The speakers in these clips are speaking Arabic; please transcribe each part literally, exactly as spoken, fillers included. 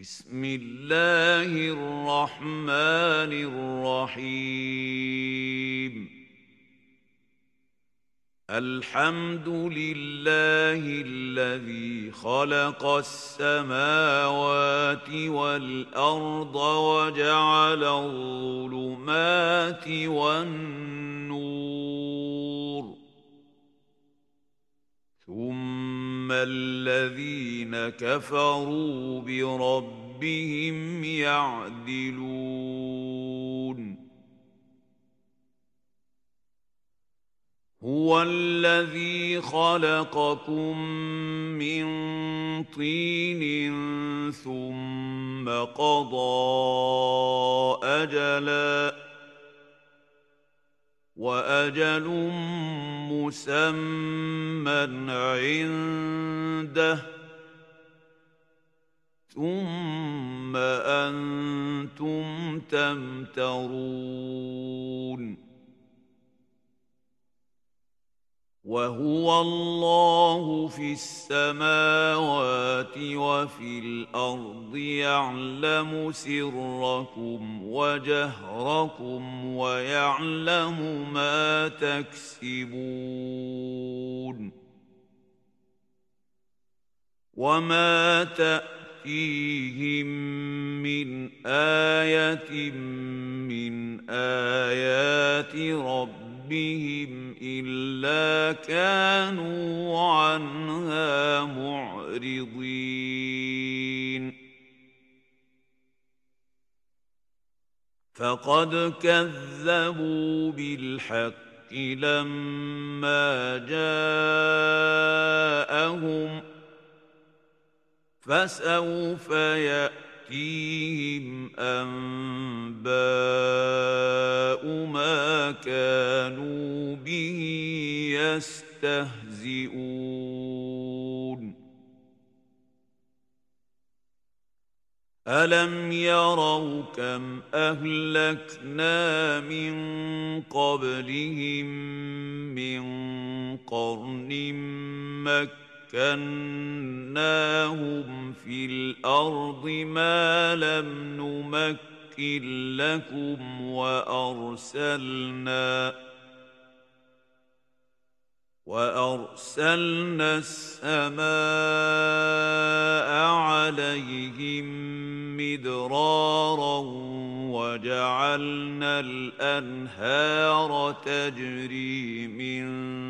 بسم الله الرحمن الرحيم. الحمد لله الذي خلق السماوات والأرض وجعل الظلمات والنور، ثم الذين كفروا بربهم يعدلون. هو الذي خلقكم من طين ثم قضى أجلا وأجل مسمى عنده، ثم أنتم تمترون. وهو الله في السماوات وفي الأرض يعلم سركم وجهركم ويعلم ما تكسبون. وما تأتيهم من آية من آيات ربهم بهم إلا كانوا عنها معرضين. فقد كذبوا بالحق لما جاءهم، فسوف يأتيهم أنباء ما كانوا به يستهزئون. ألم يروا كم أهلكنا من قبلهم من قرن مكناهم في الأرض ما لم نمكن لكم وأرسلنا وأرسلنا السماء عليهم مدرارا وجعلنا الأنهار تجري من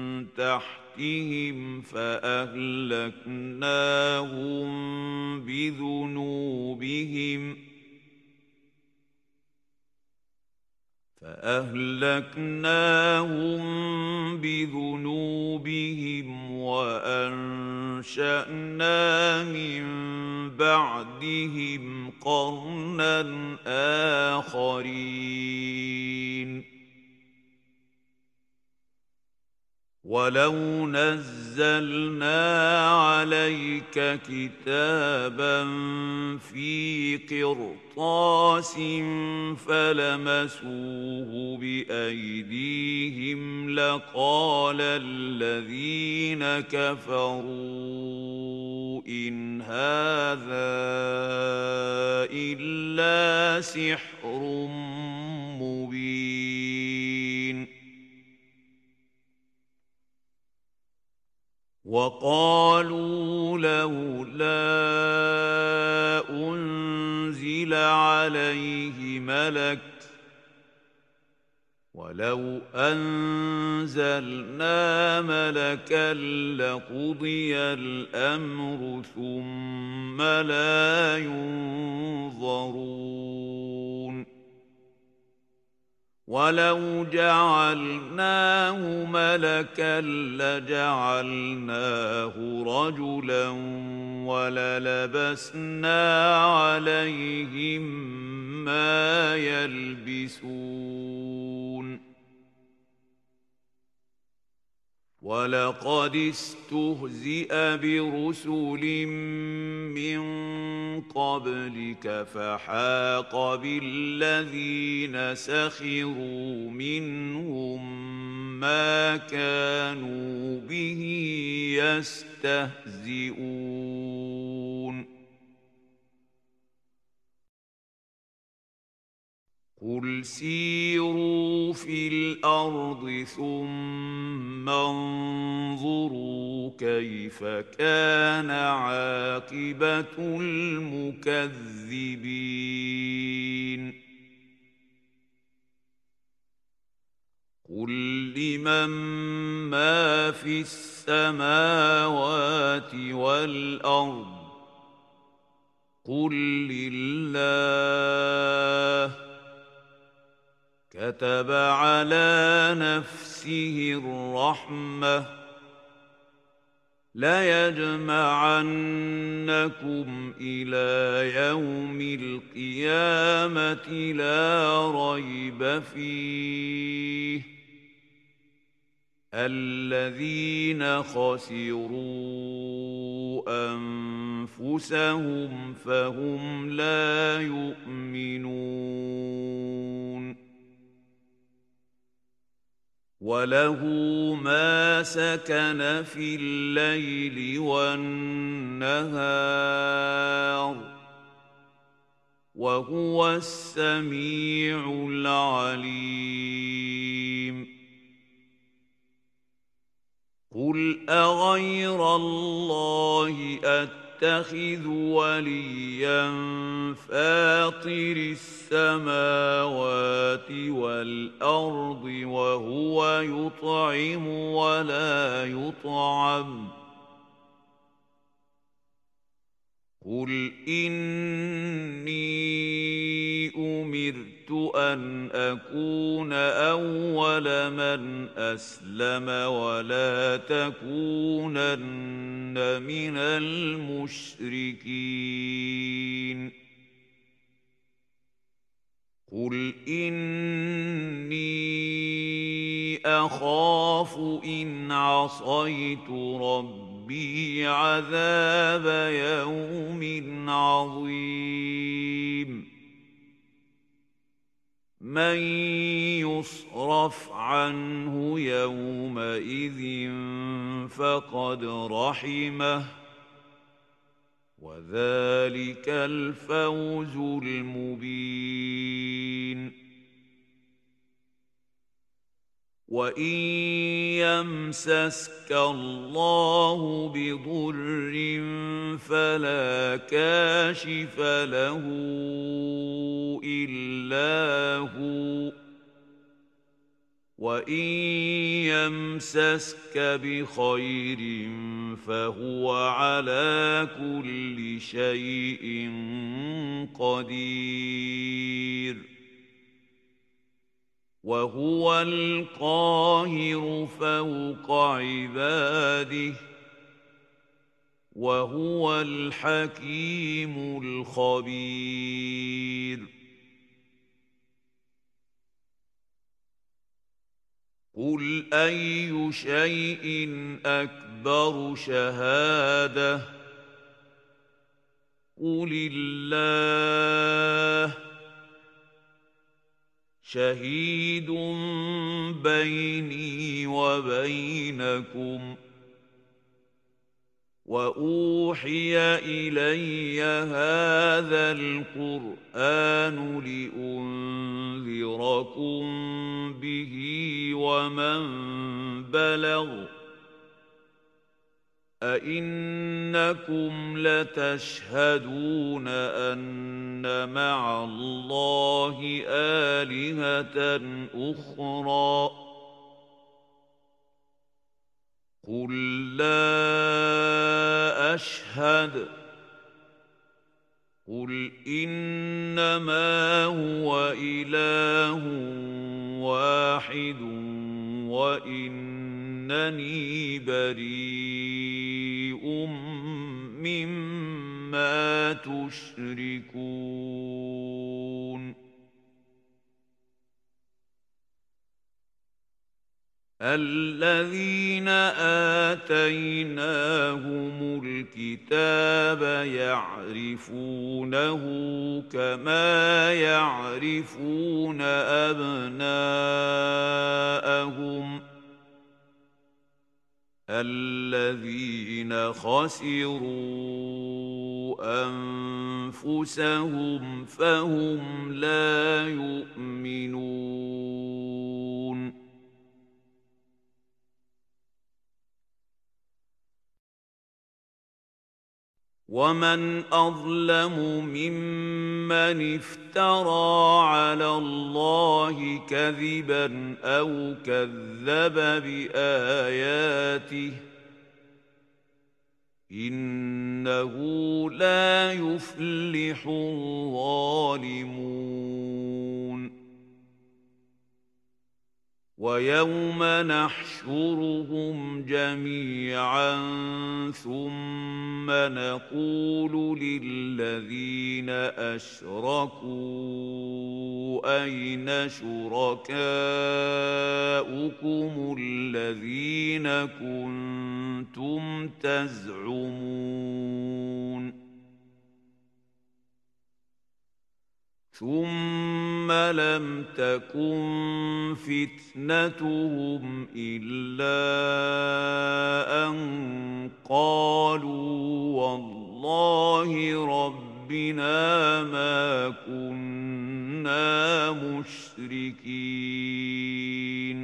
تحتهم فأهلكناهم بذنوبهم فأهلكناهم بذنوبهم وأنشأنا من بعدهم قرنا آخرين. ولو نزلنا عليك كتابا في قرطاس فلمسوه بأيديهم لقال الذين كفروا إن هذا إلا سحر مبين. وقالوا لولا أنزل عليه ملك ولو أنزلنا ملكا لقضي الأمر ثم لا ينظرون. ولو جعلناه ملكا لجعلناه رجلا وللبسنا عليهم ما يلبسون. ولقد استهزئ برسل من قبلك فحاق بالذين سخروا منهم ما كانوا به يستهزئون. قل سيروا في الأرض ثم انظروا كيف كان عاقبة المكذبين قل لمن ما في السماوات والأرض قل لله كتب على نفسه الرحمة ليجمعنكم إلى يوم القيامة لا ريب فيه الذين خسروا أنفسهم فهم لا يؤمنون وله ما سكن في الليل والنهار وهو السميع العليم قل أغير الله أتخذ وليا فاطر السماوات والأرض وهو يطعم ولا يطعم قل إني أمرت أن أكون أول من أسلم ولا تكونن من المشركين قل إني أخاف إن عصيت ربي عذاب يوم عظيم من يصرف عنه يومئذ فقد رحمه وذلك الفوز المبين وإن يمسسك الله بضر فلا كاشف له إلا هو وإن يمسسك بخير فهو على كل شيء قدير وهو القاهر فوق عباده وهو الحكيم الخبير قل أي شيء أكبر شهادة قل الله شهيد بيني وبينكم وأوحي إلي هذا القرآن لأنذركم به ومن بلغ أئنكم لتشهدون أن مع الله آلهة أخرى قل لا أشهد قل إنما هو إله واحد وإنني بريء مما تشركون الذين آتيناهم الكتاب يعرفونه كما يعرفون أبناءهم الذين خسروا أنفسهم فهم لا يؤمنون ومن أظلم ممن افترى على الله كذبا أو كذب بآياته إنه لا يفلح الظالمون ويوم نحشرهم جميعا ثم نقول للذين أشركوا أين شركاؤكم الذين كنتم تزعمون ثم لم تكن فتنتهم إلا أن قالوا والله ربنا ما كنا مشركين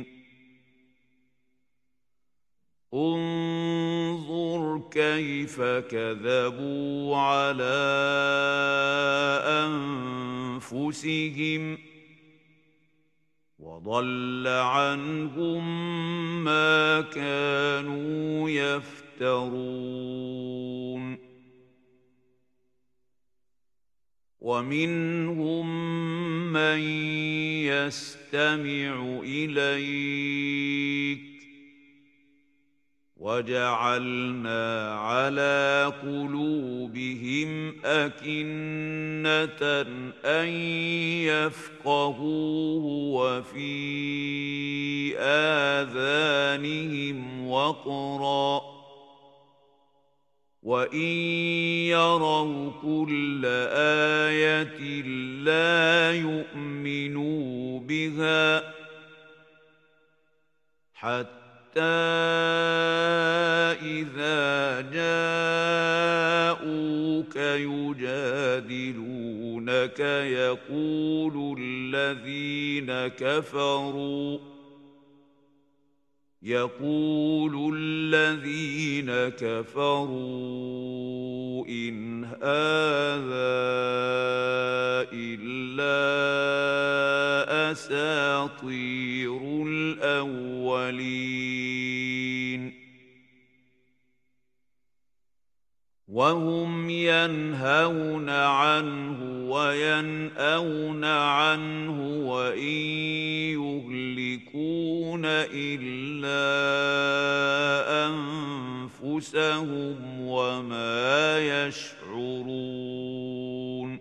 انظر كيف كذبوا على أنفسهم وضل عنهم ما كانوا يفترون ومنهم من يستمع إليك وجعلنا على قلوبهم أكنة أن يفقهوه وفي آذانهم وقرا وإن يروا كل آية لا يؤمنوا بها حتى إذا جاءوك يجادلونك يقول الذين كفروا يقول الذين كفروا إن هذا إلا أساطير الأولين وهم ينهون عنه وينأون عنه وإن يهلكون إلا أنفسهم وما يشعرون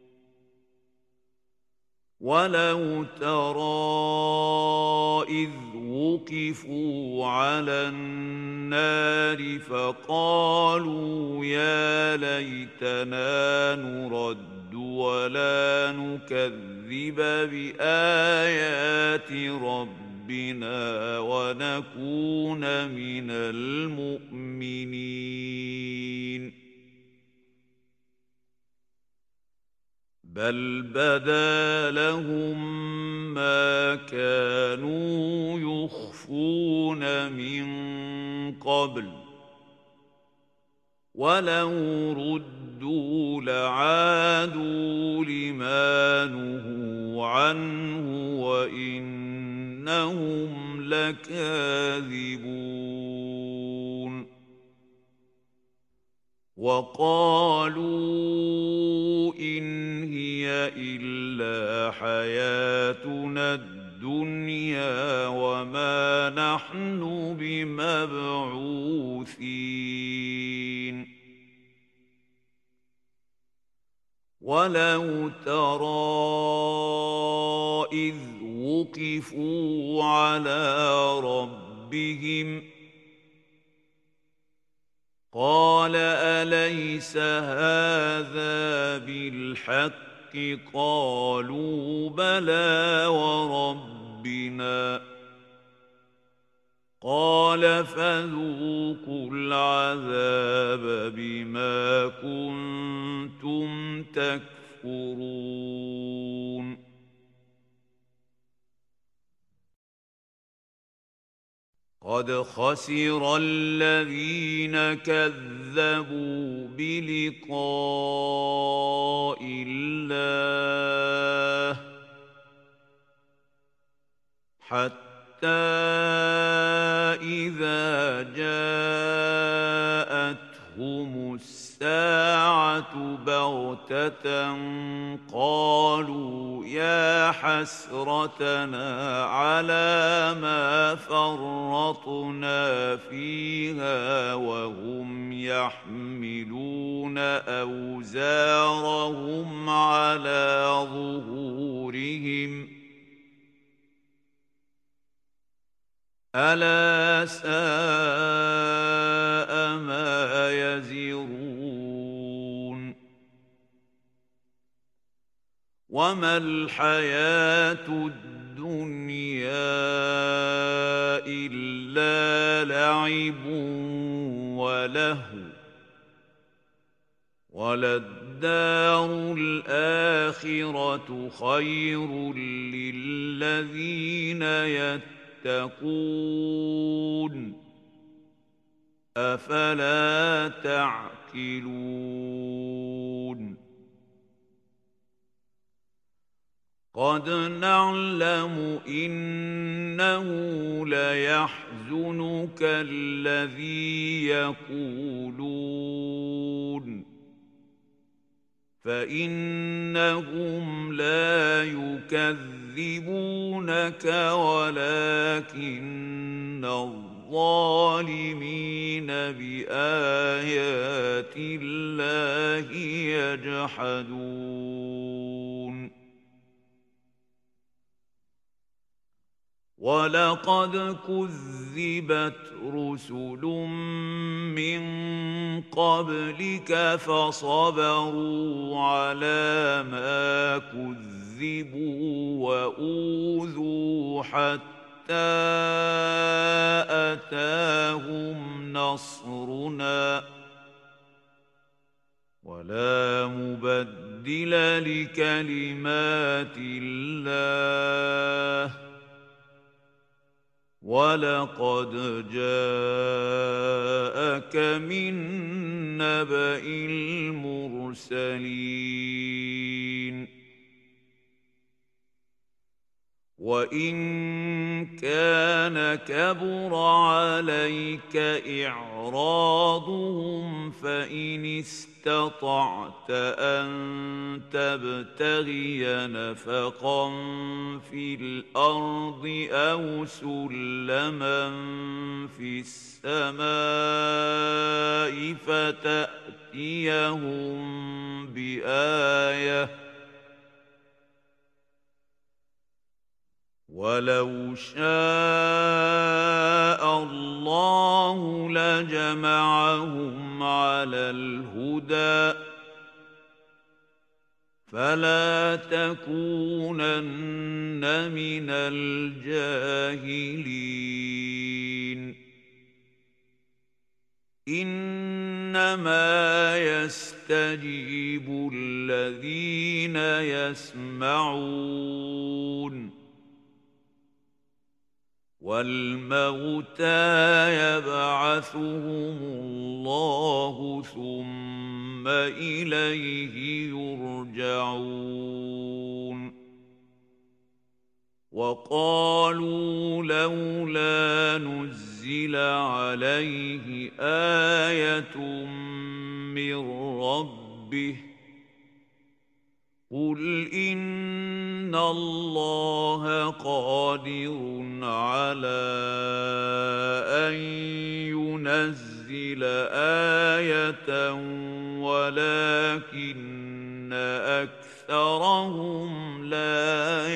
ولو ترى إذ وقفوا على النار فقالوا يا ليتنا نرد ولا نكذب بآيات ربنا ونكون من المؤمنين بل بدا لهم ما كانوا يخفون من قبل ولو ردوا لعادوا لما نهوا عنه وإنهم لكاذبون وقالوا إن هي إلا حياتنا الدنيا وما نحن بمبعوثين ولو ترى إذ وقفوا على ربهم قال أليس هذا بالحق قالوا بلى وربنا قال فذوقوا العذاب بما كنتم تكفرون قد خسر الذين كذبوا بلقاء الله حتى إذا جاءتهم الساعة بغتة قالوا يا حسرتنا على ما فرطنا فيها وهم يحملون أوزارهم على ظهورهم ألا ساء ما يزرون وما الحياة الدنيا إلا لعب ولهو وللدار الآخرة خير للذين يتقون تقون أفلا تعقلون قد نعلم إنه ليحزنك الذي يقولون فإنهم لا يكذبونك ولكن الظالمين بآيات الله يجحدون ولقد كذبت رسل من قبلك فصبروا على ما كذبوا وأوذوا حتى أتاهم نصرنا ولا مبدل لكلمات الله ولقد جاءك من نبأ المرسلين وإن كان كبر عليك إعراضهم فإن استطعت أن تبتغي نفقا في الأرض أو سلما في السماء فتأتيهم بآية ولو شاء الله لجمعهم على الهدى فلا تكونن من الجاهلين إنما يستجيب الذين يسمعون والموتى يبعثهم الله ثم إليه يرجعون وقالوا لولا نزل عليه آية من ربه قل إن الله قادر على أن ينزل آية ولكن أكثرهم لا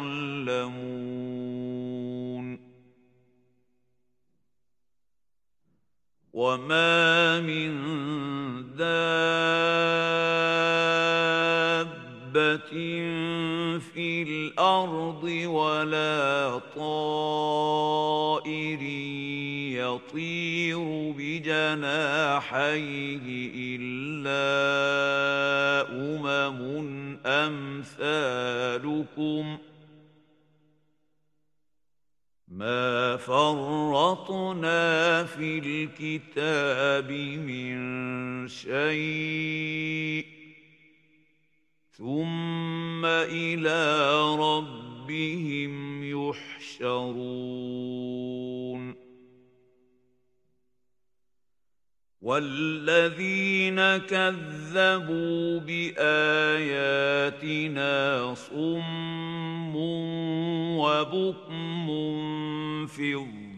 يعلمون وما من دابة في الأرض ولا طائر يطير بجناحيه إلا أمم أمثالكم ما فرطنا في الكتاب من شيء ثم إلى ربهم يحشرون والذين كذبوا بآياتنا صم وبكم في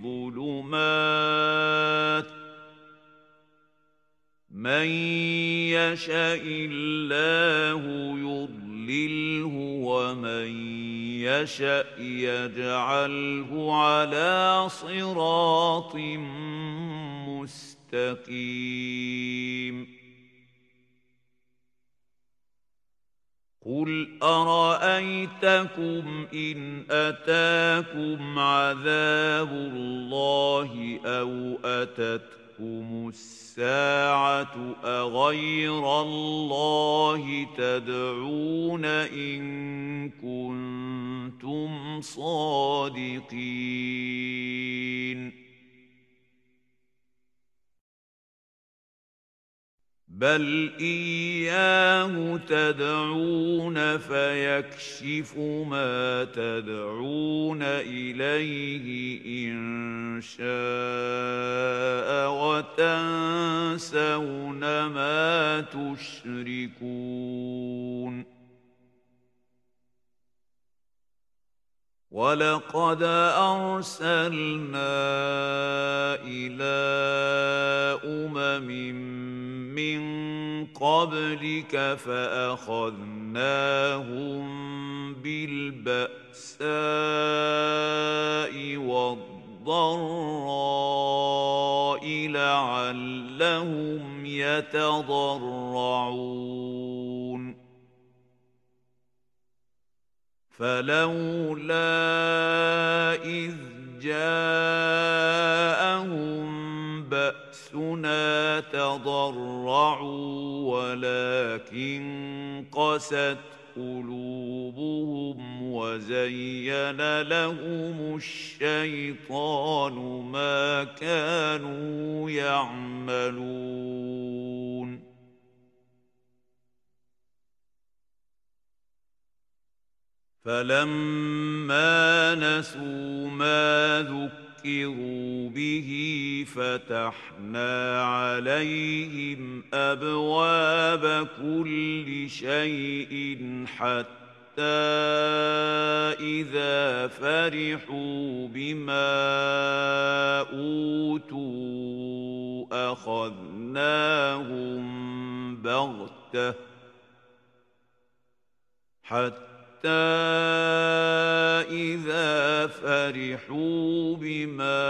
الظلمات من يشاء الله يضلله ومن يشاء يجعله على صراط مستقيم قل أرأيتكم إن أتاكم عذاب الله أو أتتكم الساعة أغير الله تدعون إن كنتم صادقين بل إياه تدعون فيكشف ما تدعون إليه إن شاء وتنسون ما تشركون ولقد أرسلنا إلى أمم من قبلك فأخذناهم بالبأساء والضراء لعلهم يتضرعون فلولا إذ جاءهم بأسنا تضرعوا ولكن قست قلوبهم وزين لهم الشيطان ما كانوا يعملون فلما نسوا ما ذكروا به فتحنا عليهم أبواب كل شيء حتى إذا فرحوا بما أوتوا أخذناهم بغتة حتى حتى إذا فرحوا بما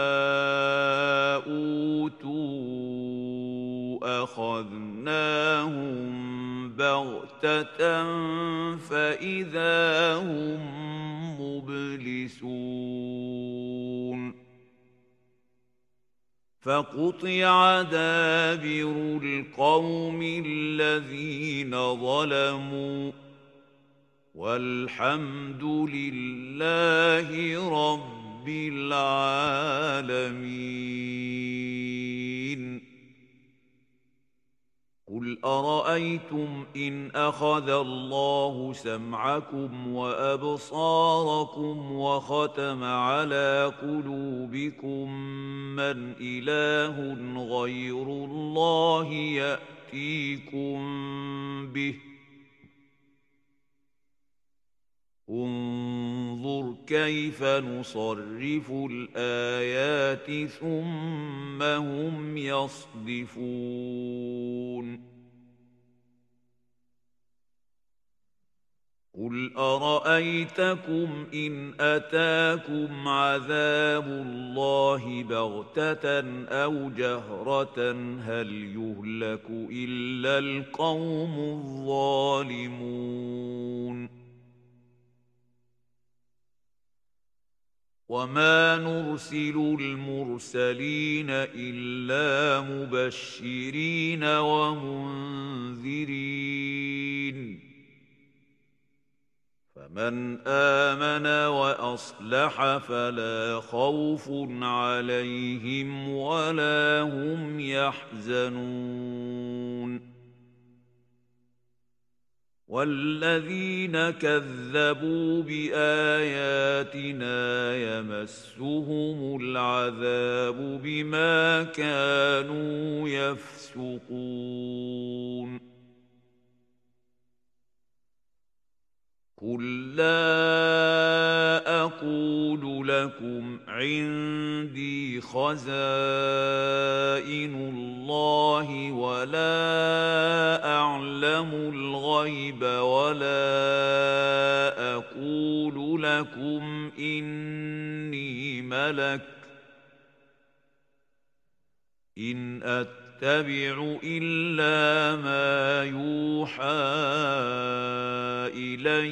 أوتوا أخذناهم بغتة فإذا هم مبلسون فقطع دابر القوم الذين ظلموا والحمد لله رب العالمين قل أرأيتم إن أخذ الله سمعكم وأبصاركم وختم على قلوبكم من إله غير الله يأتيكم به انظر كيف نصرف الآيات ثم هم يصدفون قل أرأيتكم إن أتاكم عذاب الله بغتة أو جهرة هل يهلك إلا القوم الظالمون وما نرسل المرسلين إلا مبشرين ومنذرين فمن آمن وأصلح فلا خوف عليهم ولا هم يحزنون والذين كذبوا بآياتنا يمسهم العذاب بما كانوا يفسقون قل لا أقول لكم عندي خزائن الله ولا أعلم الغيب ولا أقول لكم إني ملك إن أتبع إلا ما يوحى إلي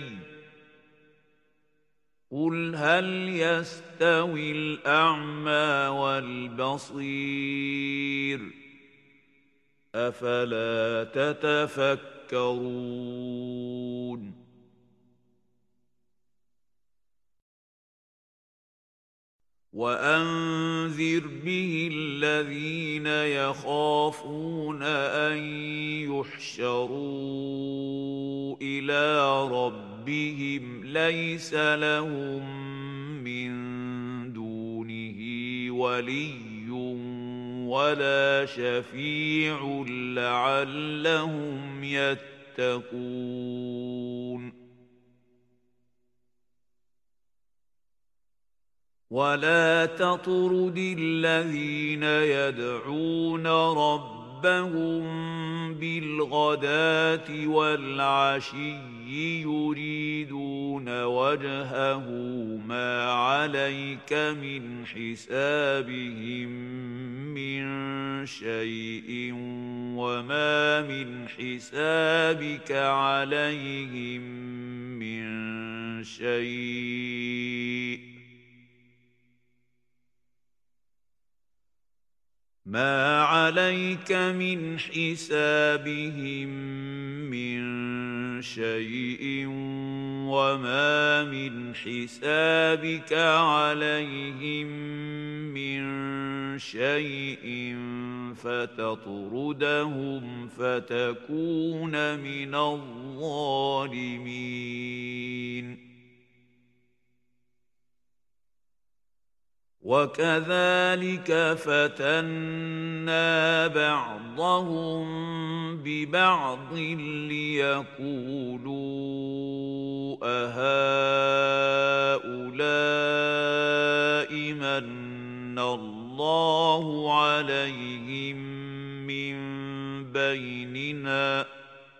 قل هل يستوي الأعمى والبصير أفلا تتفكرون وأنذر به الذين يخافون أن يحشروا إلى ربهم ليس لهم من دونه ولي ولا شفيع لعلهم يتقون ولا تطرد الذين يدعون ربهم بالغداة والعشي يريدون وجهه ما عليك من حسابهم من شيء وما من حسابك عليهم من شيء ما عليك من حسابهم من شيء وما من حسابك عليهم من شيء فتطردهم فتكون من الظالمين وكذلك فتنا بعضهم ببعض ليقولوا أهؤلاء من الله عليهم من بيننا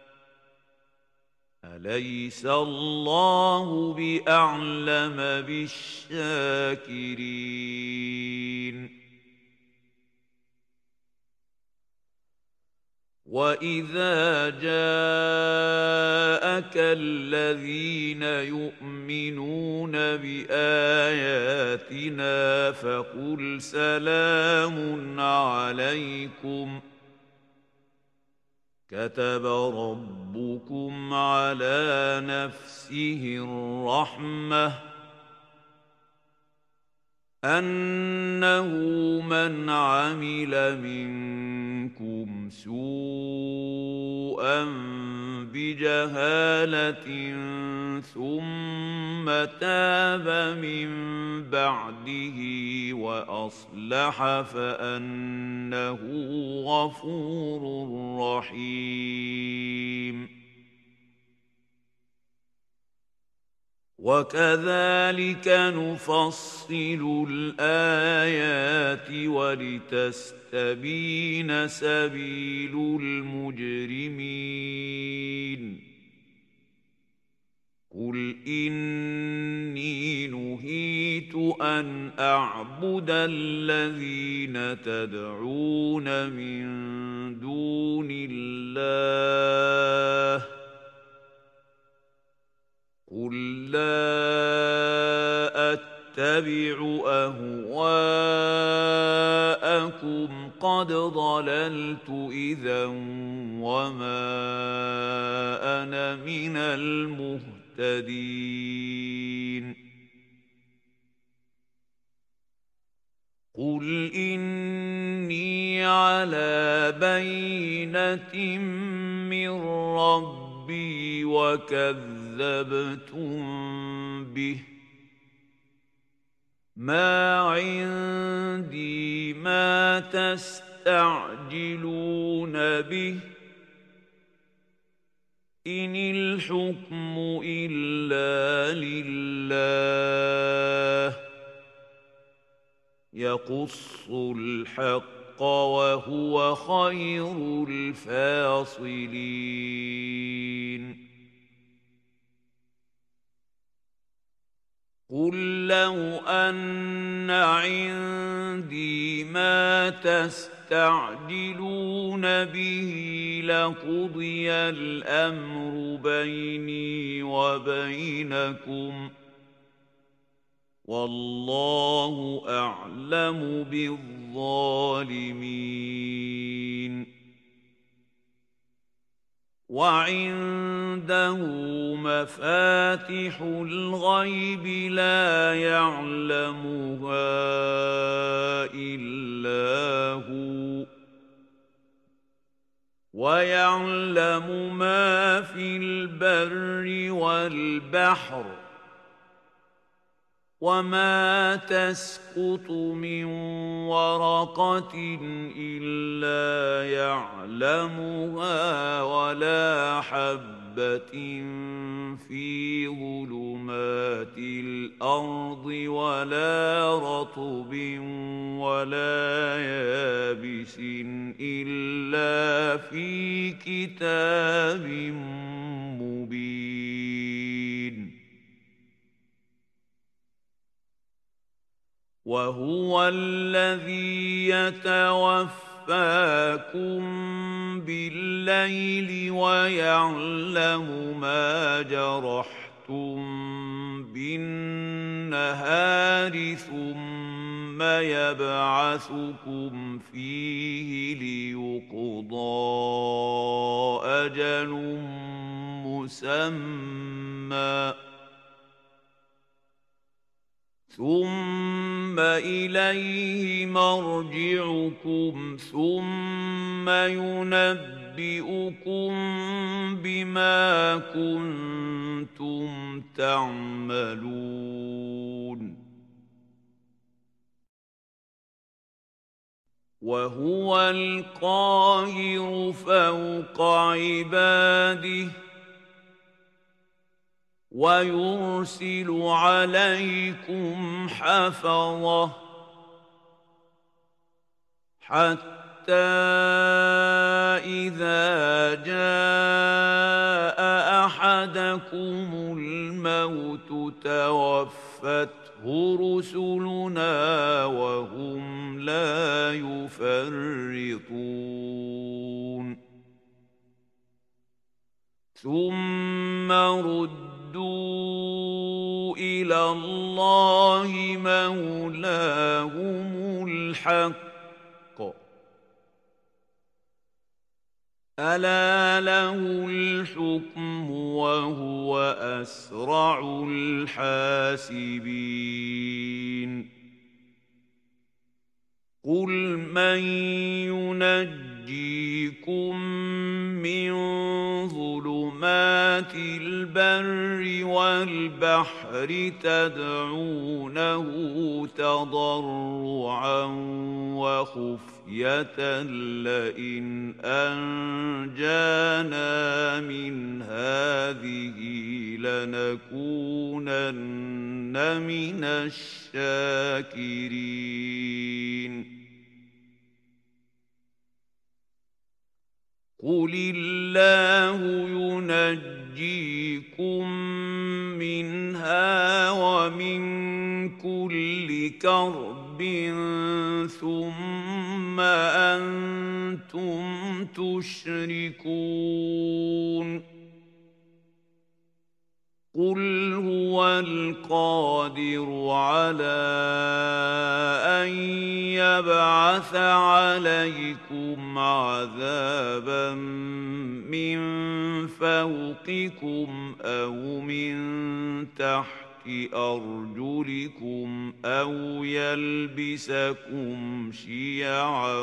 أليس الله بأعلم بالشاكرين وإذا جاءك الذين يؤمنون بآياتنا فقل سلام عليكم كتب ربكم على نفسه الرحمة أنه من عمل منكم سوءا بجهالة ثم تاب من بعده وأصلح فأنه غفور رحيم وكذلك نفصل الآيات ولتستبين سبيل المجرمين قل إني نهيت أن أعبد الذين تدعون من دون الله قل لا أتبع أهواءكم قد ضللت إذا وما أنا من المهتدين قل إني على بينة من ربي وكذبتم به ما عندي ما تستعجلون به إن الحكم إلا لله يقص الحق وهو خير الفاصلين قل لو أن عندي ما تستعجلون به لقضي الأمر بيني وبينكم والله أعلم بالظالمين وعنده مفاتح الغيب لا يعلمها إلا هو ويعلم ما في البر والبحر وما تسقط من ورقة إلا يعلمها ولا حبة في ظلمات الأرض ولا رطب ولا يابس إلا في كتاب مبين وهو الذي يتوفاكم بالليل ويعلم ما جرحتم بالنهار ثم يبعثكم فيه ليقضى أجل مسمى ثم إليه مرجعكم ثم ينبئكم بما كنتم تعملون وهو القاهر فوق عباده ويرسل عليكم حفظة حتى إذا جاء أحدكم الموت توفته رسلنا وهم لا يفرطون ثم ردوا إلى الله مولاهم الحق ألا له الحكم وهو أسرع الحاسبين قل من ينجيكم من ظلمات البر والبحر تدعونه تضرعا وخفية لئن أنجانا من هذه لنكونن من الشاكرين قل الله ينجيكم منها ومن كل كرب ثم أنتم تشركون قل هو القادر على أن يبعث عليكم عذابا من فوقكم أو من تحت أرجلكم أو يلبسكم شيعا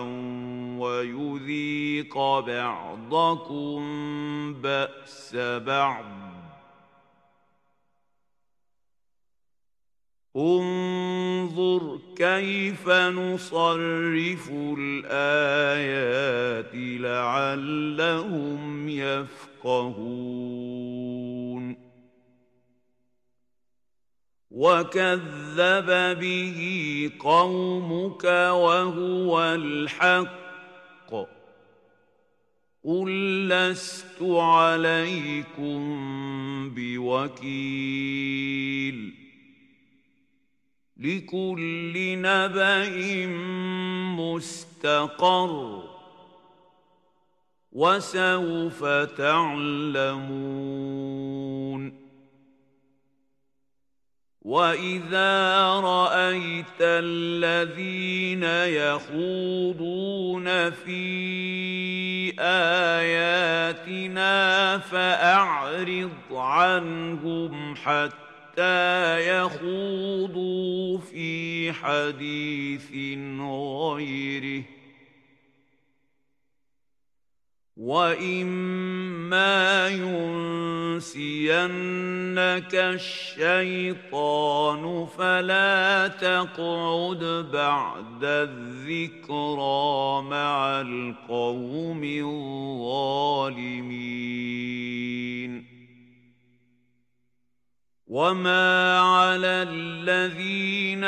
ويذيق بعضكم بأس بعض انظر كيف نصرف الآيات لعلهم يفقهون وكذب به قومك وهو الحق قل لست عليكم بوكيل لكل نبأ مستقر وسوف تعلمون وإذا رأيت الذين يخوضون في آياتنا فأعرض عنهم حتى حتى يخوضوا في حديث غيره وإما ينسينك الشيطان فلا تقعد بعد الذكرى مع القوم الظالمين وما على الذين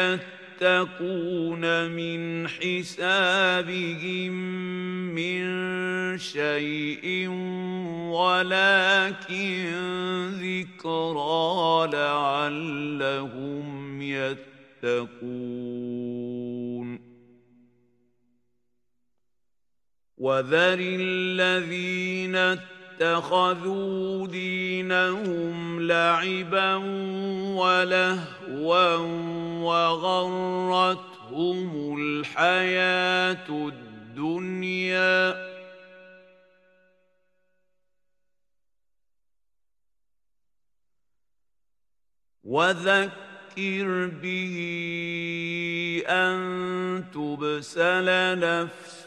يتقون من حسابهم من شيء ولكن ذكرى لعلهم يتقون وذر الذين اتخذوا دينهم لعبا ولهوا وغرتهم الحياة الدنيا وذكر به أن تبسل نفس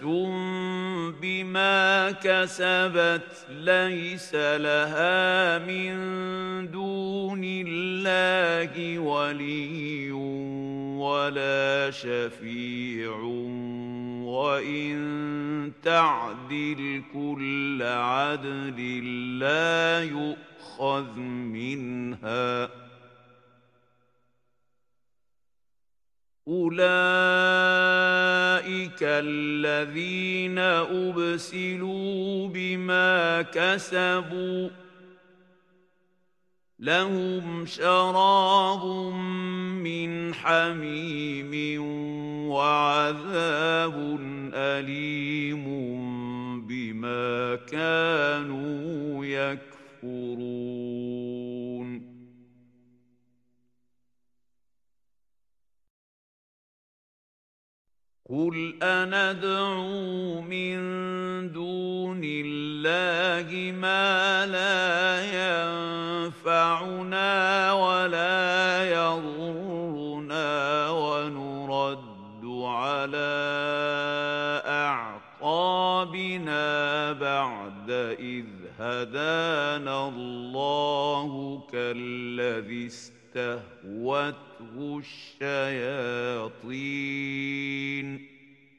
بما كسبت ليس لها من دون الله ولي ولا شفيع وإن تعدل كل عدل لا يؤخذ منها أولئك الذين أبسلوا بما كسبوا لهم شراب من حميم وعذاب أليم بما كانوا يكفرون قل أندعو من دون الله ما لا ينفعنا ولا يضرنا ونرد على أعقابنا بعد إذ هدانا الله كالذي استهوته الشياطين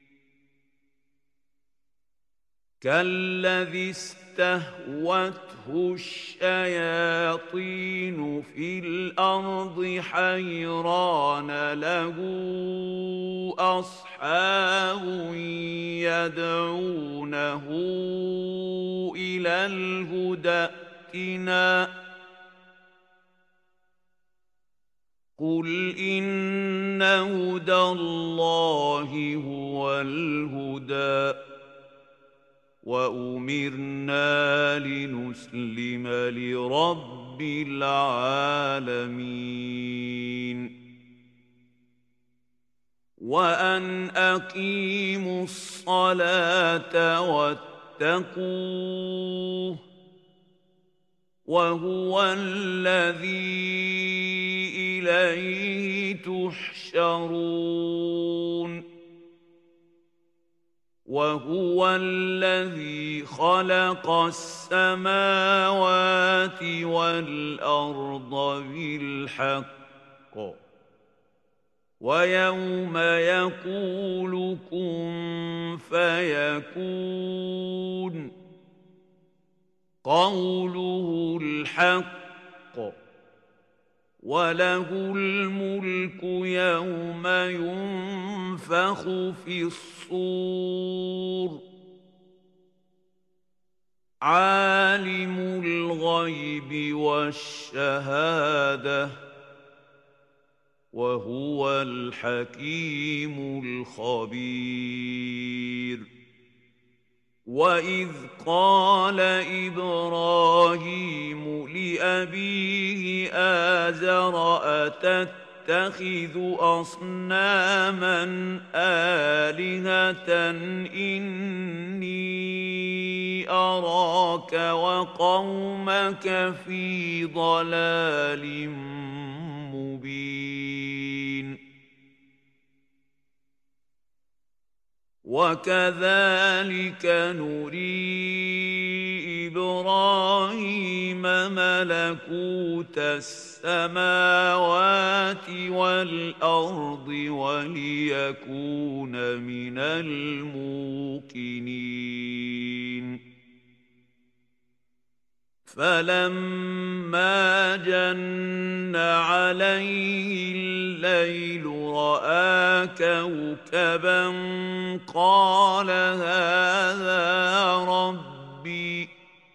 كالذي استهوته الشياطين في الأرض حيران له أصحاب يدعونه إلى الهدى ائتنا قل إن هدى الله هو الهدى وأمرنا لنسلم لرب العالمين وأن أقيموا الصلاة واتقوه وهو الذي إليه تحشرون وهو الذي خلق السماوات والأرض بالحق ويوم يقول كن فيكون قوله الحق وله الملك يوم ينفخ في الصور عالم الغيب والشهادة وهو الحكيم الخبير وإذ قال إبراهيم لأبيه آزر أتتخذ أصناما آلهة إني أراك وقومك في ضلال مبين وكذلك نري إبراهيم ملكوت السماوات والأرض وليكون من الموقنين فلما جن عليه الليل رأى كوكبا قال هذا ربي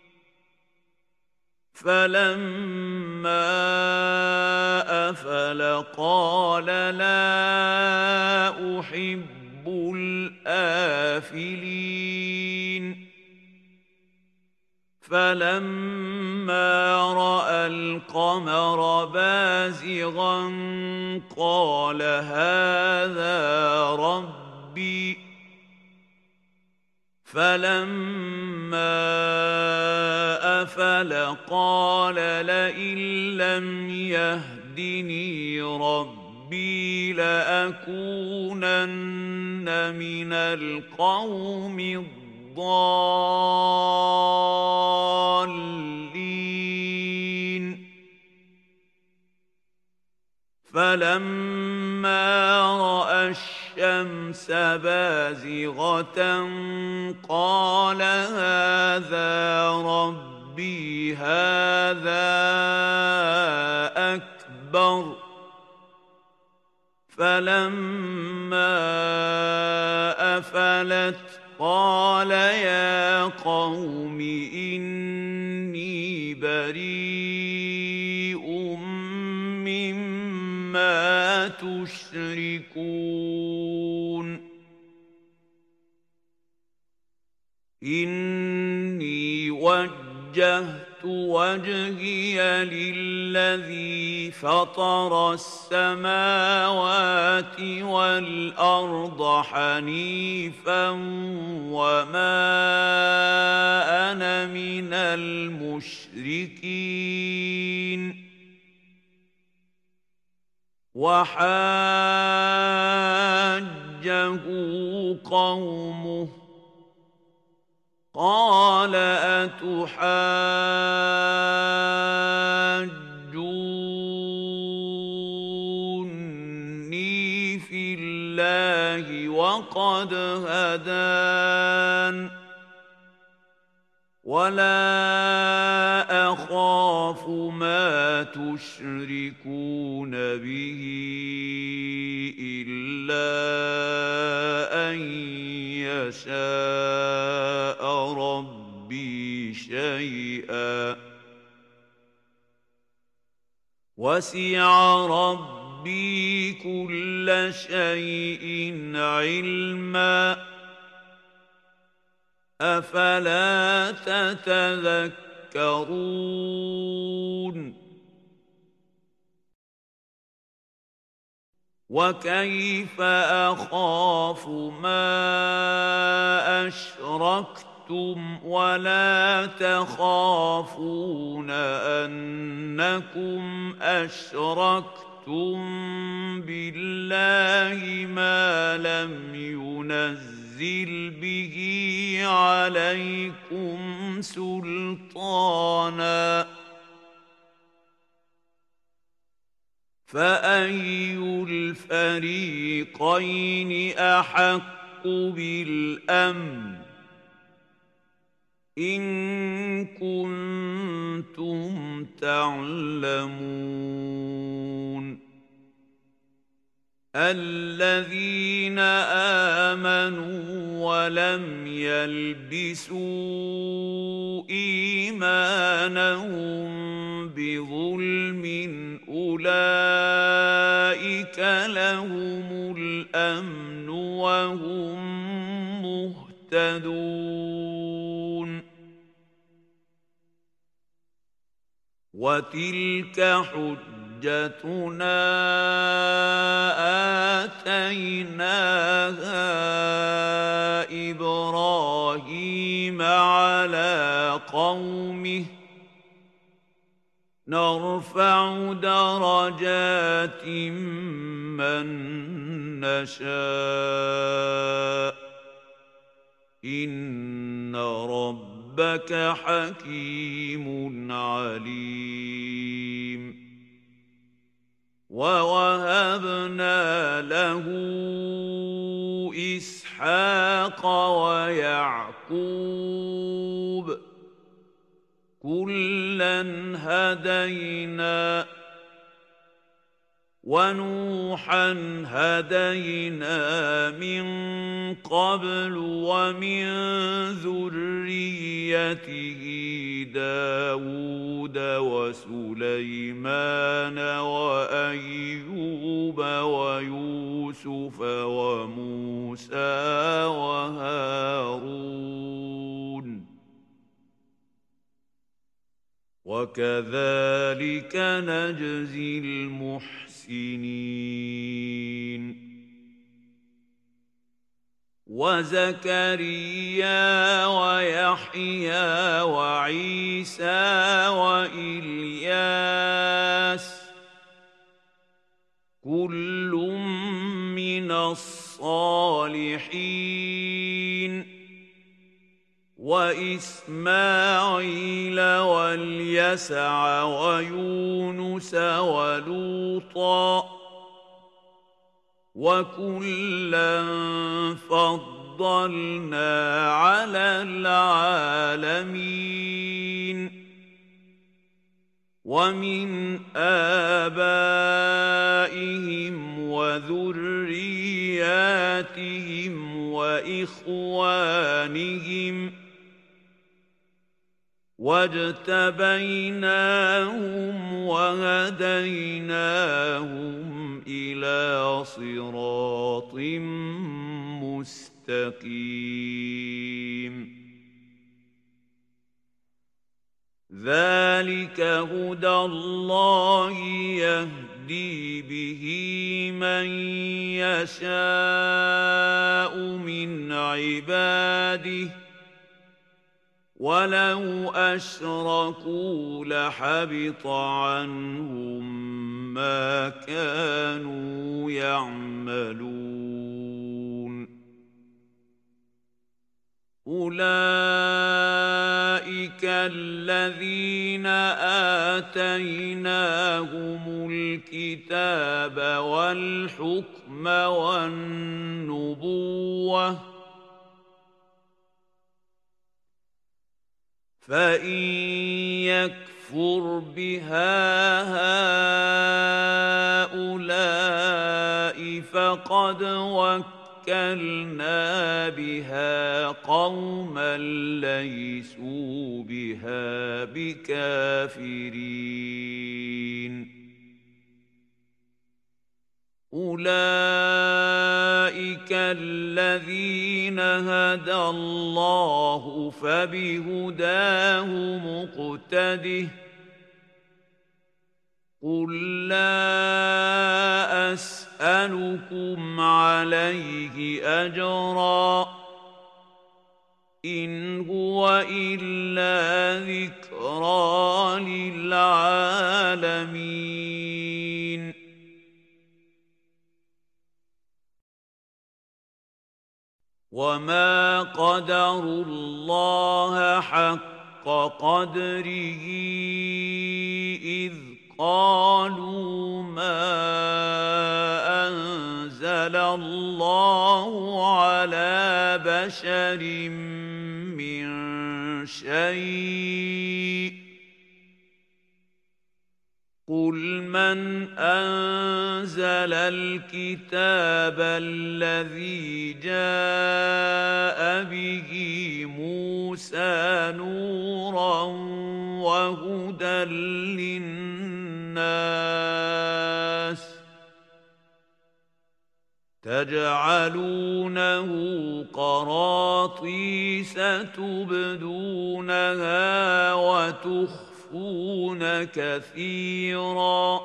فلما أفل قال لا أحب الآفلين فلما رأى القمر بازغا قال هذا ربي فلما أفل قال لئن لم يهدني ربي لأكونن من القوم الضالين فلما رأى الشمس بازغة قال هذا ربي هذا أكبر فلما أفلت قال يا قوم إني بريء مما تشركون إني وجهت وجهي للذي فطر السماوات والأرض حنيفا وما أنا من المشركين وحاجه قومه قال أتحاجوني في الله وقد هدان ولا أخاف ما تشركون به إلا أن يشاء ربي شيئا وسع ربي ربي كل شيء علما أفلا تتذكرون وكيف أخاف ما أشركتم ولا تخافون أنكم أشركتم بالله ما لم ينزل به عليكم سلطانا فأي الفريقين أحق بالأمن إن كنتم تعلمون الذين آمنوا ولم يلبسوا إيمانهم بظلم أولئك لهم الأمن وهم مهتدون وتلك حجتنا آتيناها إبراهيم على قومه نرفع درجات من نشاء إن ربك حكيم عليم ووهبنا له إسحاق ويعقوب كلا هدينا ونوحا هدينا من قبل ومن ذريته داود وسليمان وأيوب ويوسف وموسى وهارون وكذلك نجزي المحسنين وزكريا ويحيى وعيسى وإلياس كل من الصالحين وإسماعيل واليسع ويونس ولوطا وكلا فضلنا على العالمين ومن آبائهم وذرياتهم وإخوانهم واجتبيناهم وهديناهم إلى صراط مستقيم ذلك هدى الله يهدي به من يشاء من عباده ولو أشركوا لحبط عنهم ما كانوا يعملون أولئك الذين آتيناهم الكتاب والحكم والنبوة فإن يكفر بها هؤلاء فقد وكلنا بها قوما ليسوا بها بكافرين أولئك الذين هدى الله فبهداه مقتده قل لا أسألكم عليه أجرا إن هو إلا ذكرى للعالمين وما قدروا الله حق قدره إذ قالوا ما أنزل الله على بشر من شيء قل من أنزل الكتاب الذي جاء به موسى نورا وهدى للناس تجعلونه قراطيس تبدونها وتخفون كثيرا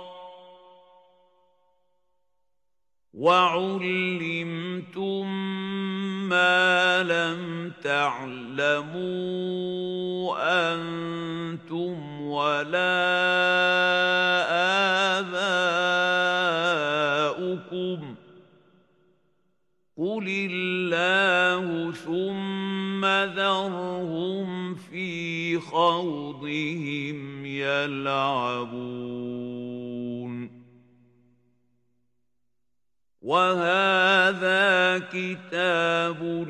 وعلمتم ما لم تعلموا أنتم ولا آباؤكم قل الله ثم ذرهم في خوضهم يلعبون وهذا كتاب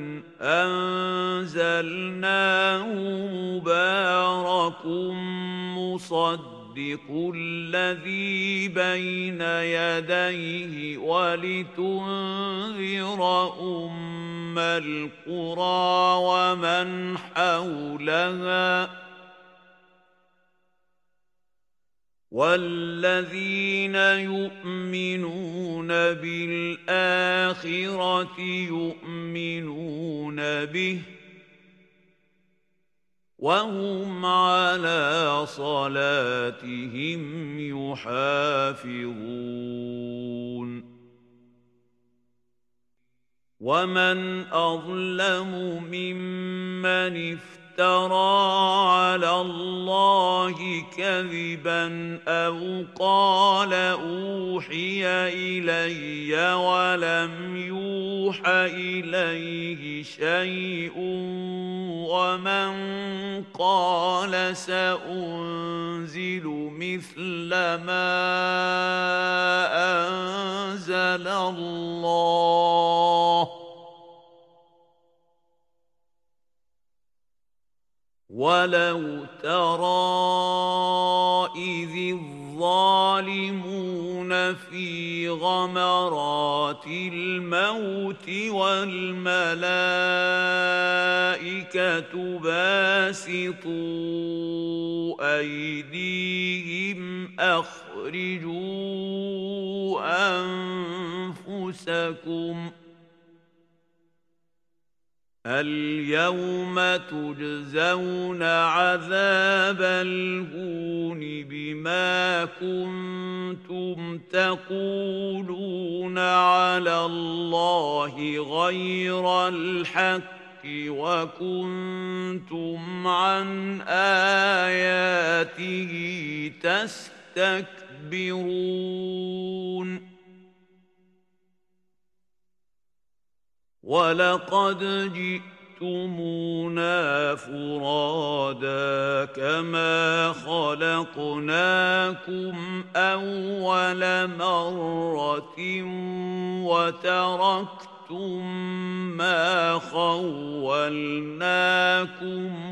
أنزلناه مبارك مصدق الذي بين يديه ولتنذر أم القرى ومن حولها والذين يؤمنون بالآخرة يؤمنون به وهم على صلاتهم يحافظون ومن أظلم ممن افترى على الله كذبا أو قال أوحي إلي ولم يوح إليه شيء ومن قال سأنزل مثل ما أنزل الله ولو ترى إذ الظالمون في غمرات الموت والملائكة باسطوا أيديهم أخرجوا أنفسكم اليوم تجزون عذاب الهون بما كنتم تقولون على الله غير الحق وكنتم عن آياته تستكبرون ولقد جئتمونا فرادا كما خلقناكم أول مرة وتركتم ما خولناكم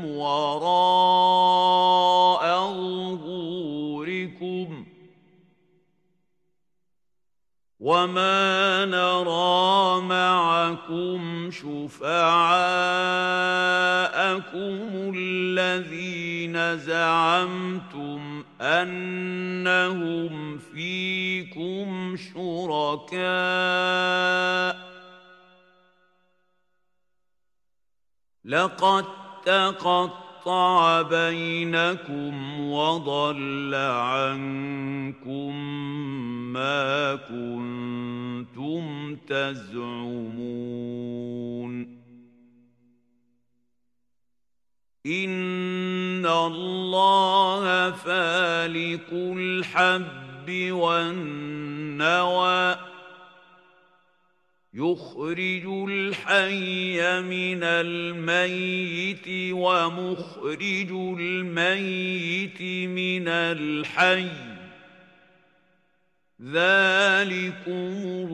وراء ظهوركم وما نرى معكم شفعاءكم الذين زعمتم أنهم فيكم شركاء لقد تقطع بينكم وضل عنكم ما كنتم تزعمون إن الله فالق الحب والنوى يخرج الحي من الميت ومخرج الميت من الحي ذلكم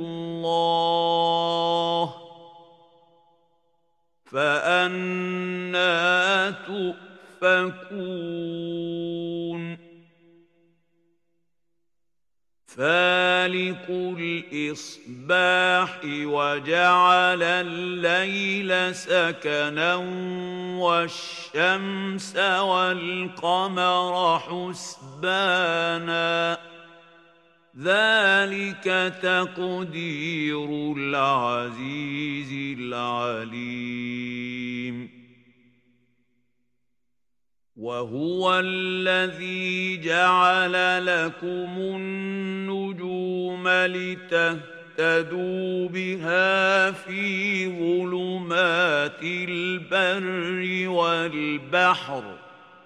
الله فأنى تؤفكون فالق الإصباح وجعل الليل سكنا والشمس والقمر حسبانا ذلك تقدير العزيز العليم وهو الذي جعل لكم النجوم لتهتدوا بها في ظلمات البر والبحر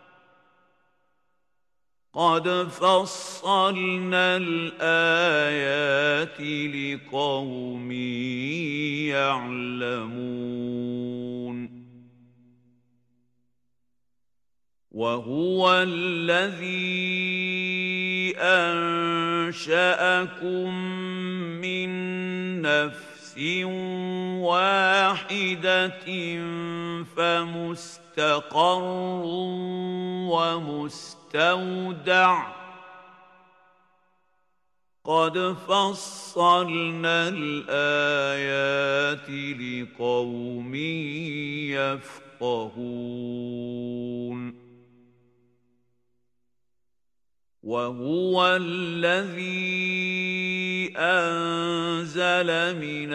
قد فصلنا الآيات لقوم يعلمون وهو الذي أنشأكم من نفس واحدة فمستقر ومستودع قد فصلنا الآيات لقوم يفقهون وهو الذي أنزل من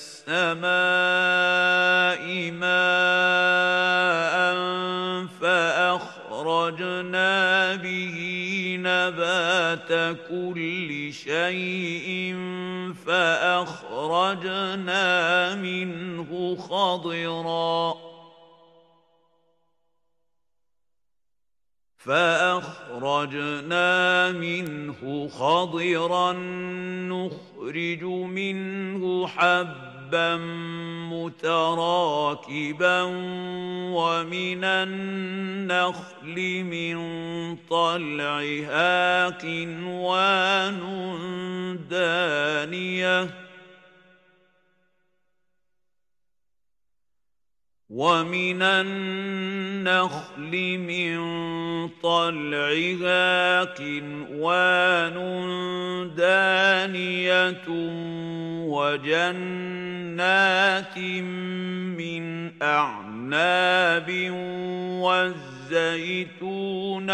السماء ماء فأخرجنا به نبات كل شيء فأخرجنا منه خضراً فأخرجنا منه خضرا نخرج منه حبا متراكبا ومن النخل من طلعها قنوان دانية ومن النخل من طلعها قنوان دانية وجنات من أعناب والزيتون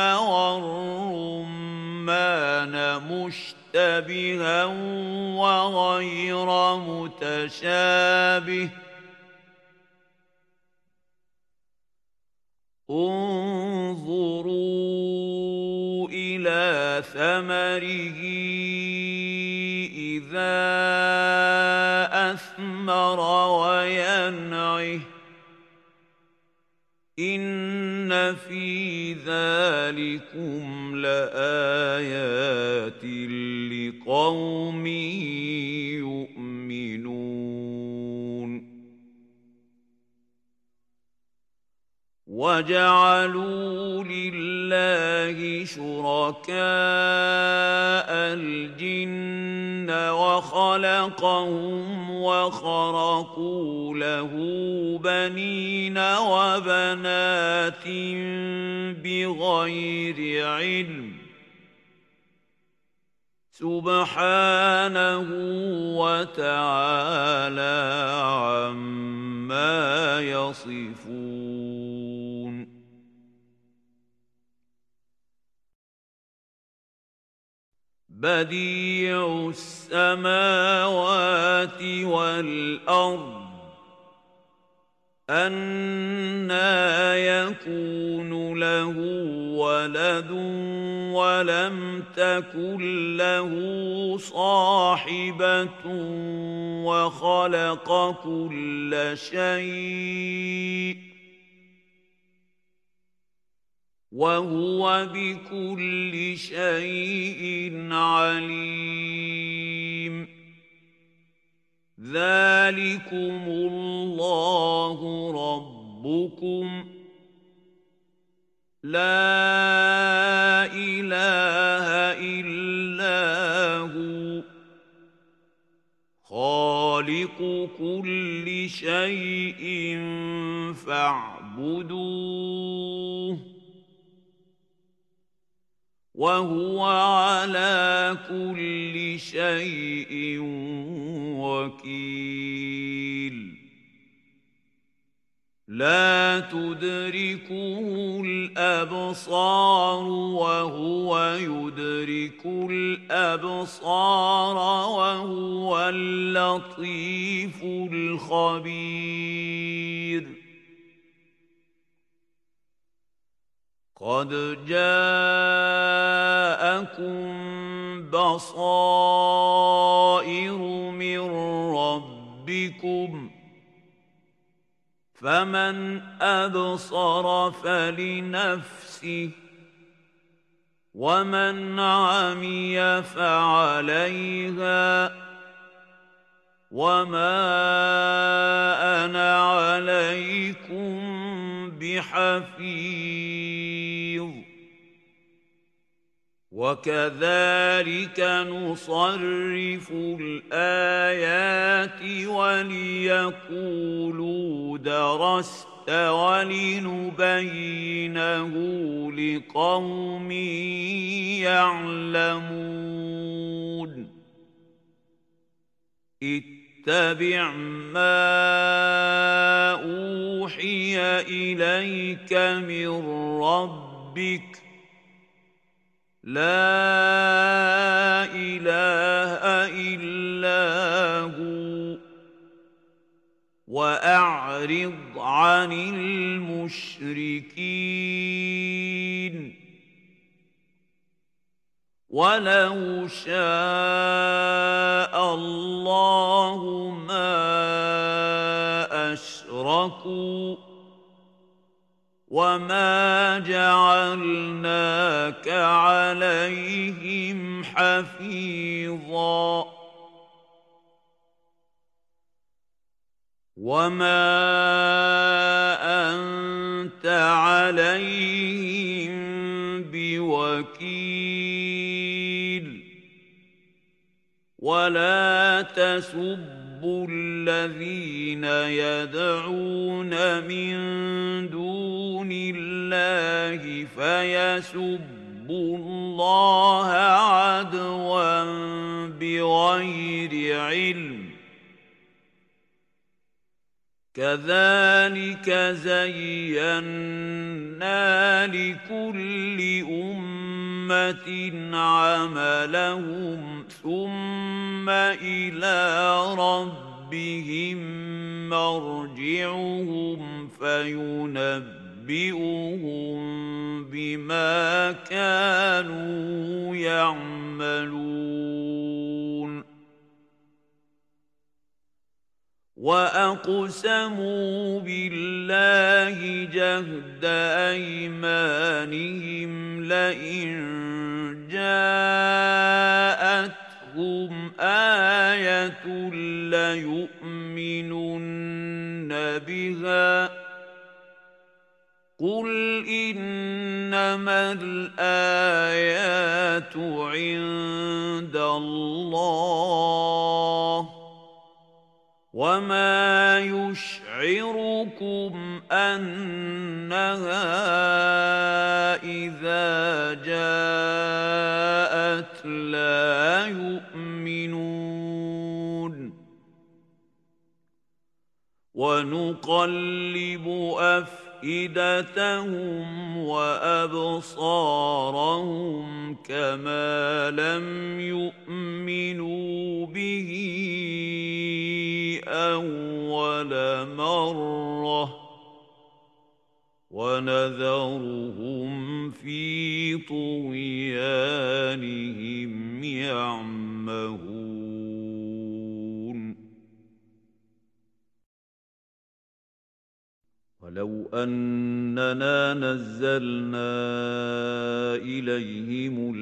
والرمان مشتبها وغير متشابه انظروا إلى ثمره إذا أثمر وينعه إن في ذلكم لآيات لقوم يؤمنون وجعلوا لله شركاء الجن وخلقهم وخرقوا له بنين وبنات بغير علم سبحانه وتعالى عما يصفون. بديع السماوات والأرض أنى يكون له ولد ولم تكن له صاحبة وخلق كل شيء وهو بكل شيء عليم. ذلكم الله ربكم لا إله إلا هو خالق كل شيء فاعبدوه وهو على كل شيء وكيل. لا تدركه الأبصار وهو يدرك الأبصار وهو اللطيف الخبير. قد جاءكم بصائر من ربكم فمن أبصر فلنفسه ومن عمي فعليها وما أنا عليكم بحفيظ. وكذلك نصرف الآيات وليقولوا درست ولنبينه لقوم يعلمون. اتبع ما أوحي إليك من ربك لا إله إلا هو وأعرض عن المشركين. ولو شاء الله ما أشركوا وما جعلناك عليهم حفيظا وما أنت عليهم بوكيل. ولا تسبوا الذين يدعون من دون الله فيسبوا الله عدوا بغير علم. كذلك زينا لكل أمة عملهم ثم إلى ربهم مرجعهم فينبئهم بما كانوا يعملون. وأقسموا بالله جهد أيمانهم لئن جاءتهم آية ليؤمنن بها قل إنما الآيات عند الله وما يشعركم أنها إذا جاءت لا يؤمنون ونقلب أفئدتهم وأبصارهم كما لم يؤمنوا به أول مرة ونذرهم في طغيانهم يعمهون ولو أننا نزلنا إليهم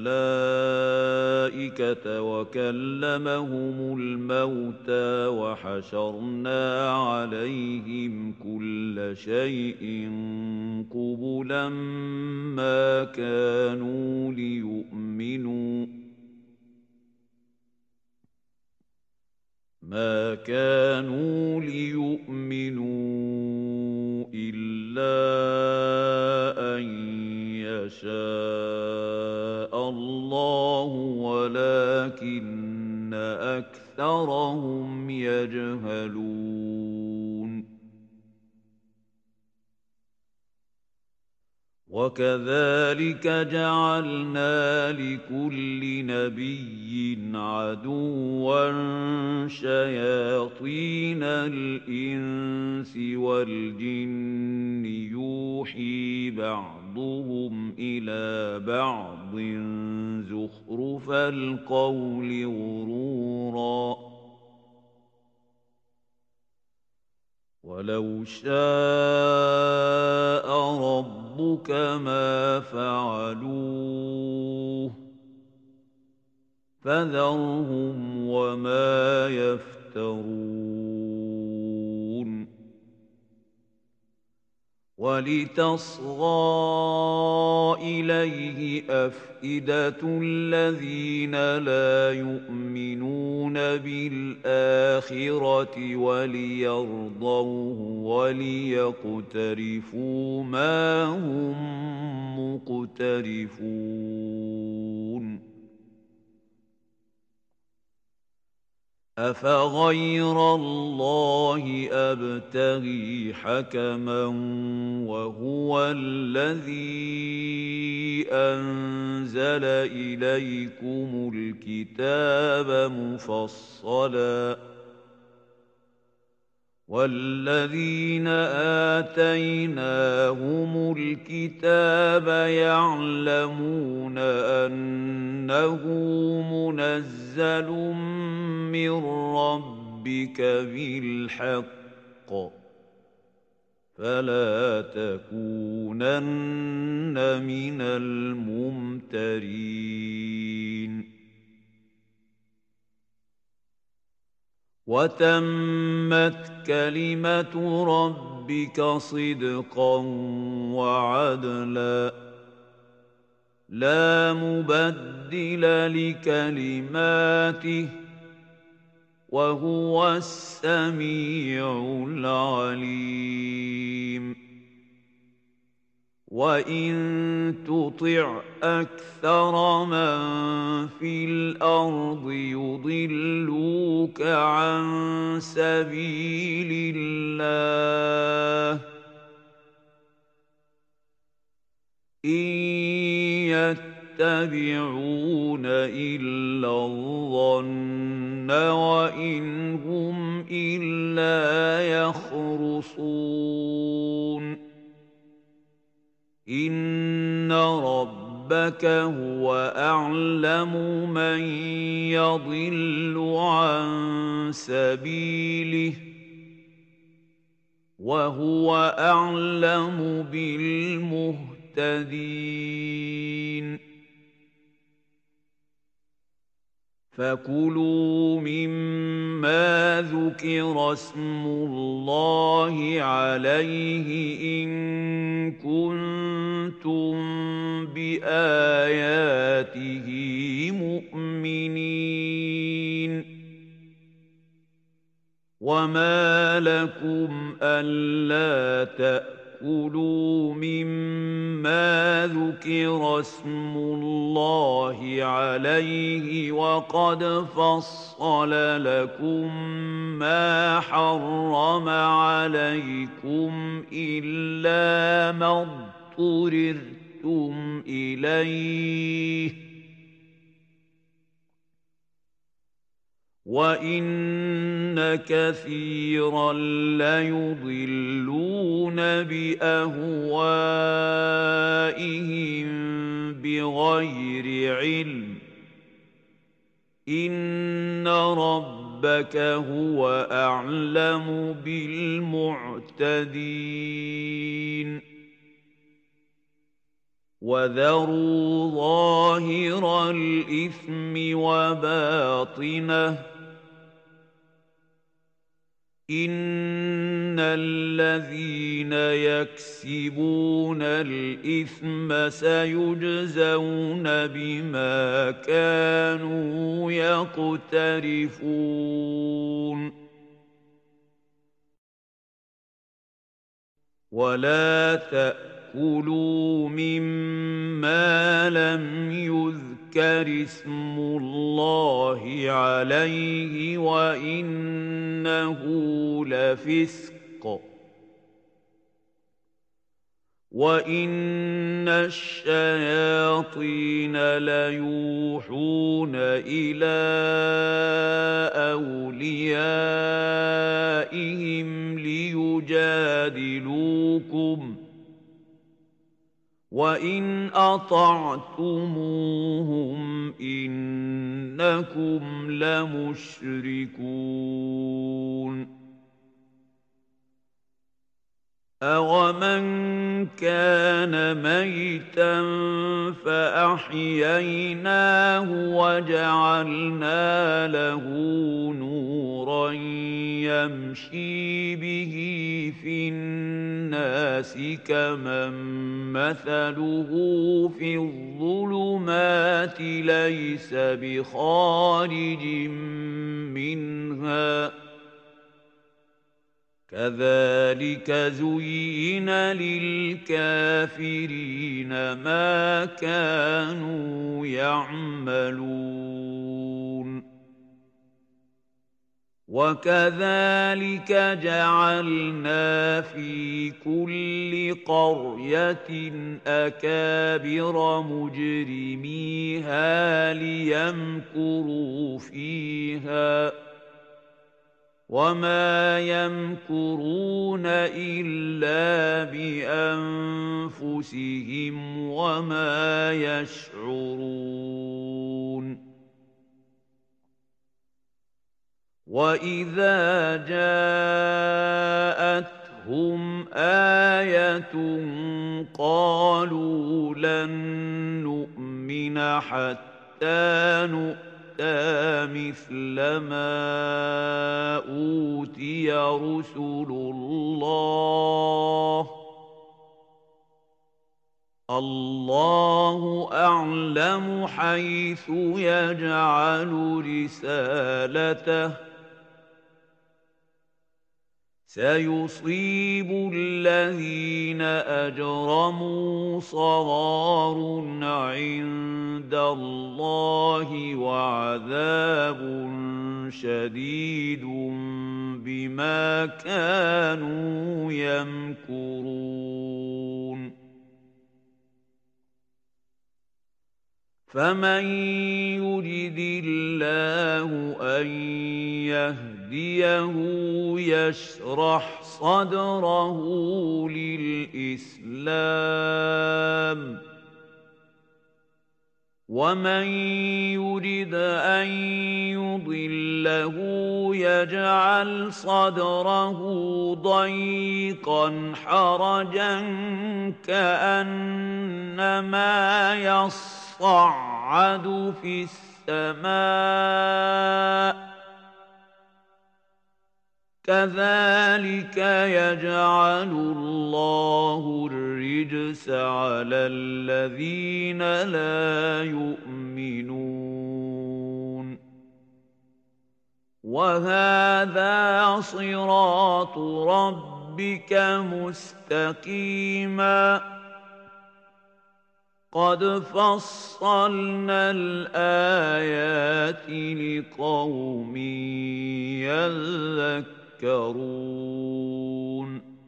الملائكة وكلمهم الموتى وحشرنا عليهم كل شيء قبلا ما كانوا ليؤمنوا ما كانوا ليؤمنوا إلا أن يشاء الله ولكن أكثرهم يجهلون وكذلك جعلنا لكل نبي عدوا شياطين الإنس والجن يوحي بعضهم إلى بعض زخرف القول غرورا ولو شاء ربك ما فعلوه فذرهم وما يفترون ولتصغى إليه أفئدة الذين لا يؤمنون بالآخرة وليرضوه وليقترفوا ما هم مقترفون أفغير الله أبتغي حكما وهو الذي أنزل إليكم الكتاب مفصلا والذين آتيناهم الكتاب يعلمون أنه منزل من ربك بالحق فلا تكونن من الممترين وتمت كلمة ربك صدقا وعدلا لا مبدل لكلماته وهو السميع العليم وإن تطع أكثر من في الأرض يضلوك عن سبيل الله إن يتبعون إلا الظن وإن هم إلا يخرصون إن ربك هو أعلم من يضل عن سبيله وهو أعلم بالمهتدين فكلوا مما ذكر اسم الله عليه إن كنتم بآياته مؤمنين وما لكم ألا تأكلوا تأكلوا مما ذكر اسم الله عليه وقد فصل لكم ما حرم عليكم إلا ما اضطررتم إليه وَإِنَّ كَثِيرًا لَيُضِلُّونَ بِأَهْوَائِهِم بِغَيْرِ عِلْمٍ ۗ إِنَّ رَبَّكَ هُوَ أَعْلَمُ بِالْمُعْتَدِينَ وَذَرُوا ظَاهِرَ الْإِثْمِ وَبَاطِنَهُ إِنَّ الَّذِينَ يَكْسِبُونَ الْإِثْمَ سَيُجْزَوْنَ بِمَا كَانُوا يَقْتَرِفُونَ وَلَا تَأْكُلُوا مِمَّا لَمْ يُذْكَرِ اسْمُ اللَّهِ عَلَيْهِ وَإِنَّهُ لَفِسْقٌ وَإِنَّ الشَّيَاطِينَ لَيُوحُونَ إِلَىٰ أَوْلِيَائِهِمْ لِيُجَادِلُوكُمْ وَإِنْ أَطَعْتُمُوهُمْ إِنَّكُمْ لَمُشْرِكُونَ أَوَمَنْ كَانَ مَيْتًا فَأَحْيَيْنَاهُ وَجَعَلْنَا لَهُ نُورًا يَمْشِي بِهِ فِي النَّاسِ كَمَن مَّثَلُهُ فِي الظُّلُمَاتِ لَيْسَ بِخَارِجٍ مِّنْهَا ۚ كَذَلِكَ زُيِّنَ لِلْكَافِرِينَ مَا كَانُوا يَعْمَلُونَ وَكَذَلِكَ جَعَلْنَا فِي كُلِّ قَرْيَةٍ أَكَابِرَ مُجْرِمِيهَا لِيَمْكُرُوا فِيهَا ۖ وَمَا يَمْكُرُونَ إِلَّا بِأَنفُسِهِمْ وَمَا يَشْعُرُونَ وَإِذَا جَاءَتْهُمْ آيَةٌ قَالُوا لَن نُّؤْمِنَ حَتَّىٰ نُؤْتَىٰ مِثْلَ مَا أُوتِيَ رُسُلُ اللَّهِ ۘ اللَّهُ أَعْلَمُ حَيْثُ يَجْعَلُ رِسَالَتَهُ ۗ سَيُصِيبُ الَّذِينَ أَجْرَمُوا صَغَارٌ عِندَ اللَّهِ وَعَذَابٌ شَدِيدٌ بِمَا كَانُوا يَمْكُرُونَ فَمَن يُرِدِ اللَّهُ أَن يَهْدِيَهُ يَشْرَحْ صَدْرَهُ لِلْإِسْلَامِ ۖ وَمَن يُرِدْ أَن يُضِلَّهُ يَجْعَلْ صَدْرَهُ ضَيِّقًا حَرَجًا كَأَنَّمَا يَصَّعَّدُ فِي السَّمَاءِ ۚ كَذَلِكَ يَجْعَلُ اللَّهُ الرِّجْسَ عَلَى الَّذِينَ لَا يُؤْمِنُونَ وَهَٰذَا صِرَاطُ رَبِّي ربك مستقيما قد فصلنا الآيات لقوم يذكرون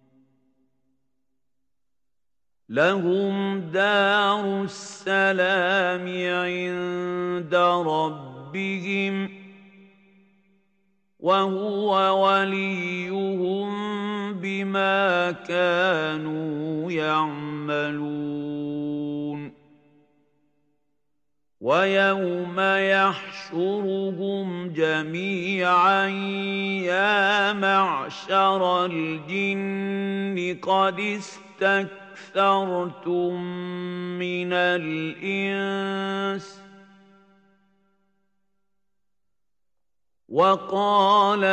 لهم دار السلام عند ربهم وهو وليهم بما كانوا يعملون ويوم يحشرهم جميعا يا معشر الجن قد استكثرتم من الإنس وقال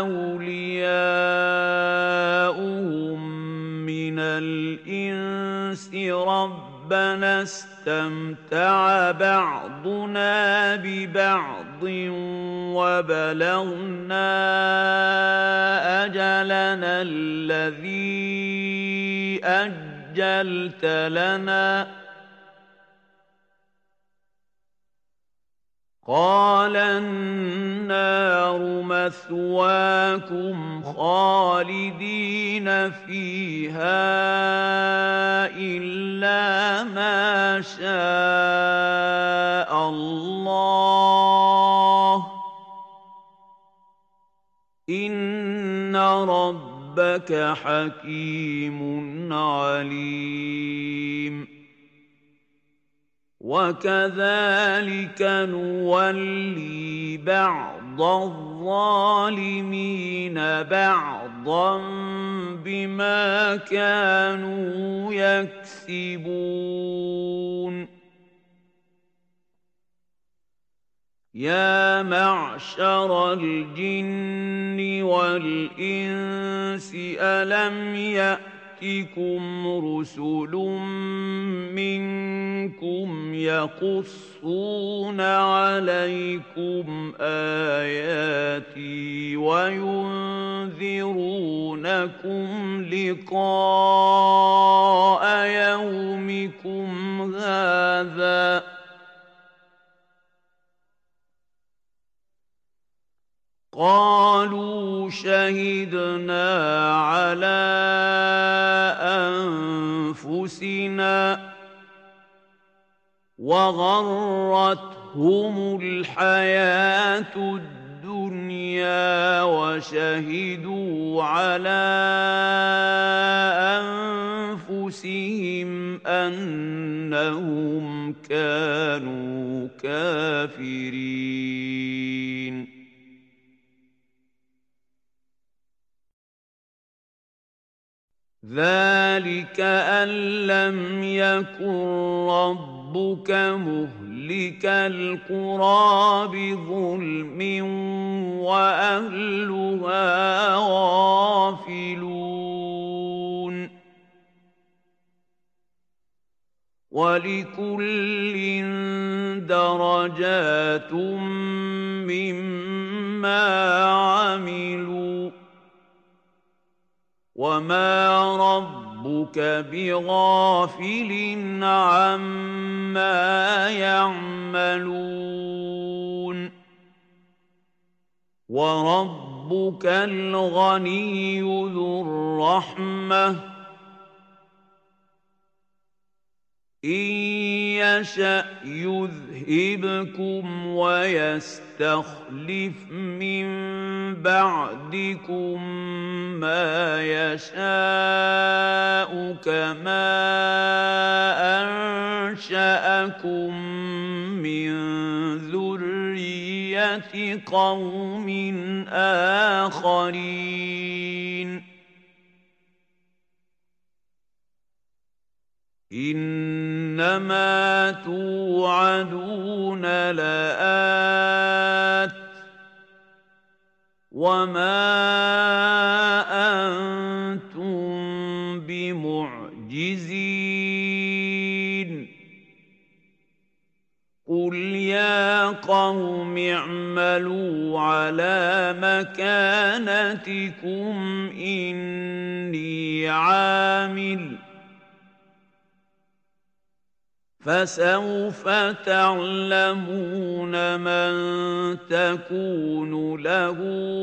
أولياؤهم من الإنس ربنا استمتع بعضنا ببعض وبلغنا أجلنا الذي أجلت لنا قال النار مثواكم خالدين فيها إلا ما شاء الله إن ربك حكيم عليم وكذلك نولي بعض الظالمين بعضا بما كانوا يكسبون يا معشر الجن والإنس ألم يأتكم رسل منكم يقصون عليكم آياتي وينذرونكم لقاء يومكم هذا قالوا شهدنا على أنفسنا وغرتهم الحياة الدنيا وشهدوا على أنفسهم أنهم كانوا كافرين ذلك أن لم يكن ربك مهلك القرى بظلم وأهلها غافلون ولكل درجات مما عملوا وما ربك بغافل عما يعملون وربك الغني ذو الرحمة إن يشأ يذهبكم ويستخلف من بعدكم ما يشاء كما أنشأكم من ذرية قوم آخرين إنما توعدون لآت وما أنتم بمعجزين قل يا قوم قوم اعملوا على مكانتكم إني عامل فسوف تعلمون من تكون له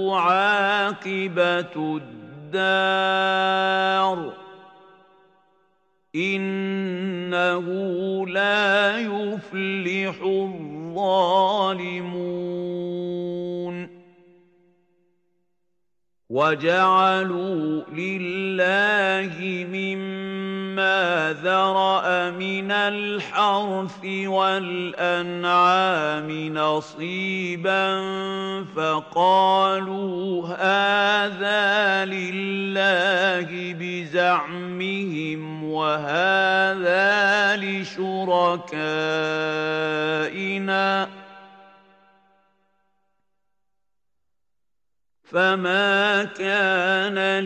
عاقبة الدار إنه لا يفلح الظالمون وجعلوا لله مما ذرأ من الحرث والأنعام نصيبا فقالوا هذا لله بزعمهم وهذا لشركائنا فما كان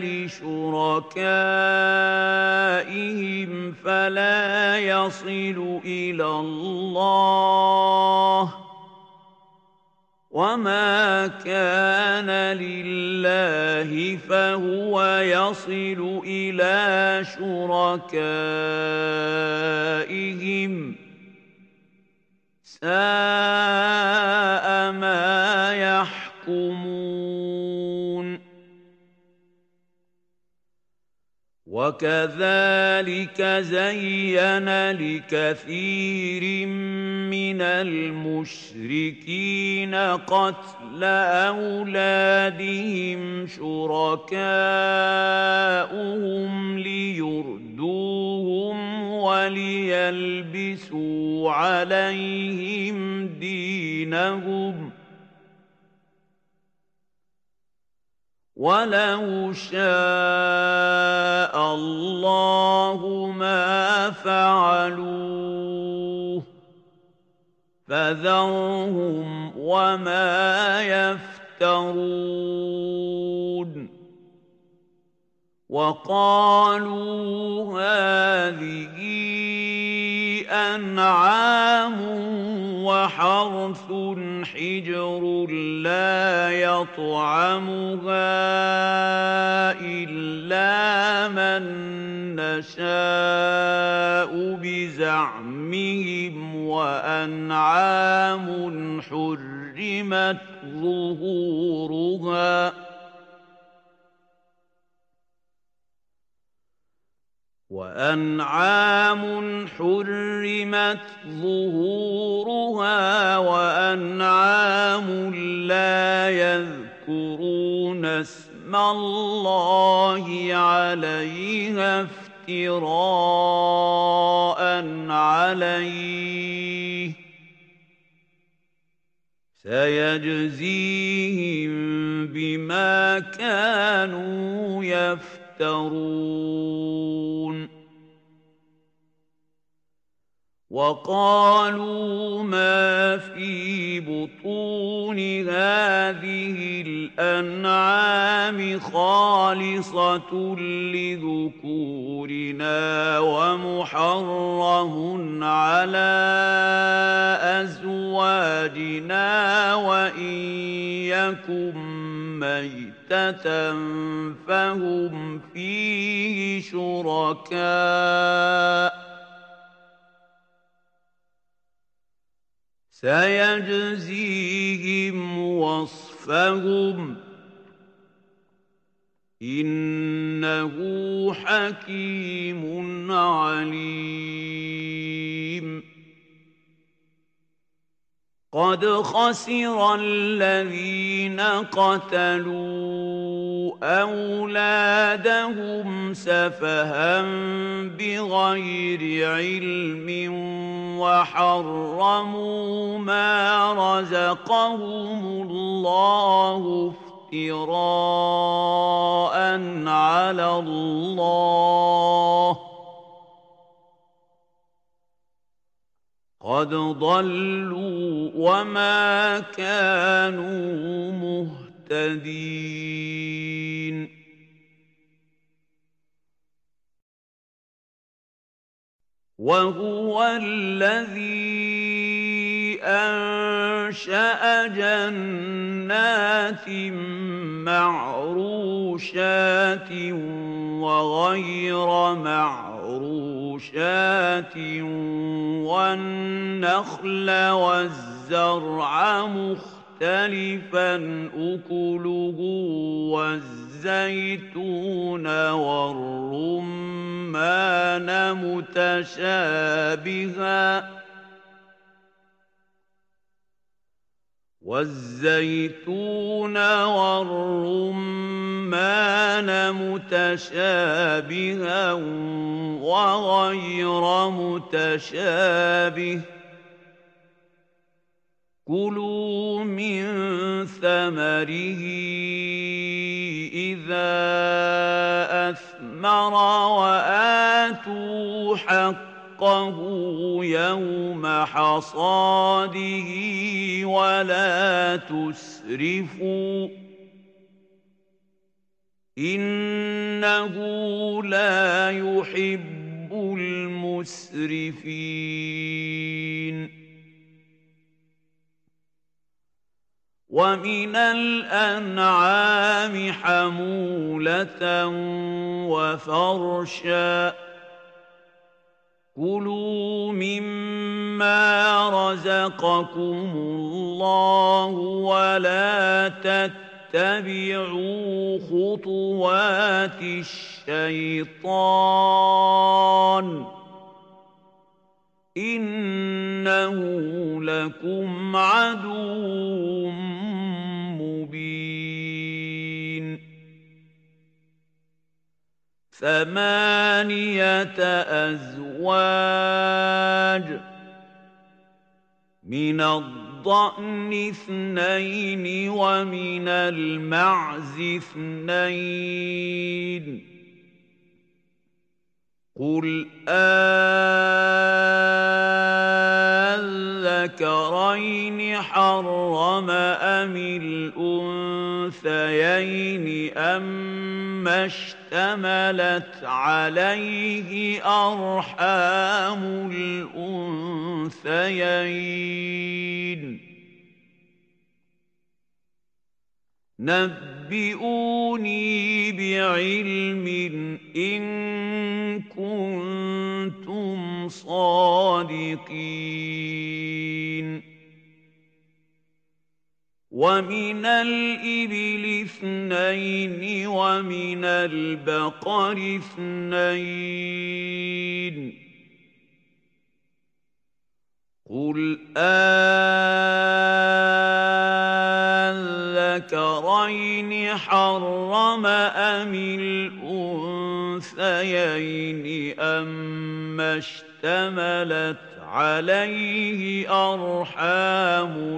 لشركائهم فلا يصل إلى الله وما كان لله فهو يصل إلى شركائهم ساء ما يحكمون وكذلك زين لكثير من المشركين قتل أولادهم شركاؤهم ليردوهم وليلبسوا عليهم دينهم ولو شاء الله ما فعلوه فذرهم وما يفترون وقالوا هذه أنعام وحرث حجر لا يطعمها إلا من نشاء بزعمهم وأنعام حرمت ظهورها وأنعام حرمت ظهورها وأنعام لا يذكرون اسم الله عليها افتراء عليه سيجزيهم بما كانوا يفترون وقالوا ما في بطون هذه الأنعام خالصة لذكورنا ومحرم على أزواجنا وإن يكن ميتة فهم فيه شركاء سيجزيهم وصفهم إنه حكيم عليم قد خسر الذين قتلوا أولادهم سفها بغير علم وحرموا ما رزقهم الله افتراء على الله قد ضلوا وما كانوا مهتدين وهو الذي أنشأ جنات معروشات وغير معروشات والنخل والزرع مختلفا أكله والزيتون والرمان متشابها والزيتون والرمان متشابها وغير متشابه كلوا من ثمره إذا أثمر وآتوا حقه يوم حصاده ولا تسرفوا إنه لا يحب المسرفين ومن الأنعام حمولة وفرشا كلوا مما رزقكم الله ولا تتبعوا خطوات الشيطان إنه لكم عدو مبين ثمانية أزواج من الضأن اثنين ومن المعز اثنين قل أذكرين حرم أم الأنثيين أما اشتملت عليه أرحام الأنثيين نبئوني بعلم إن كنتم صادقين ومن الإبل اثنين ومن البقر اثنين قل أذكرين حرم أم الأنثيين أما اشتملت عليه أرحام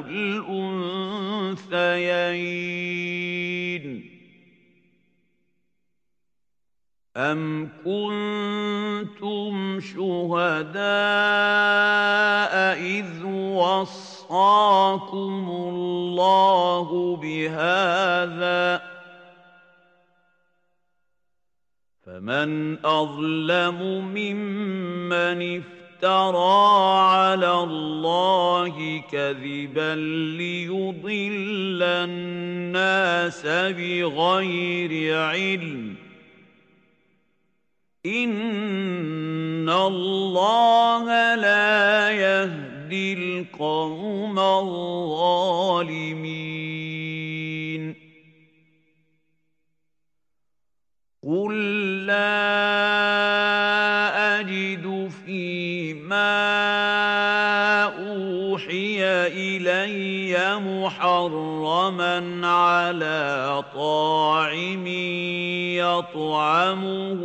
الأنثيين أم كنتم شهداء إذ وصاكم الله بهذا فمن أظلم ممن افترى على الله كذبا ليضل الناس بغير علم إن الله لا يهدي القوم الظالمين قل لا أجد فيما أوحي إلي محرما على طاعم يطعمه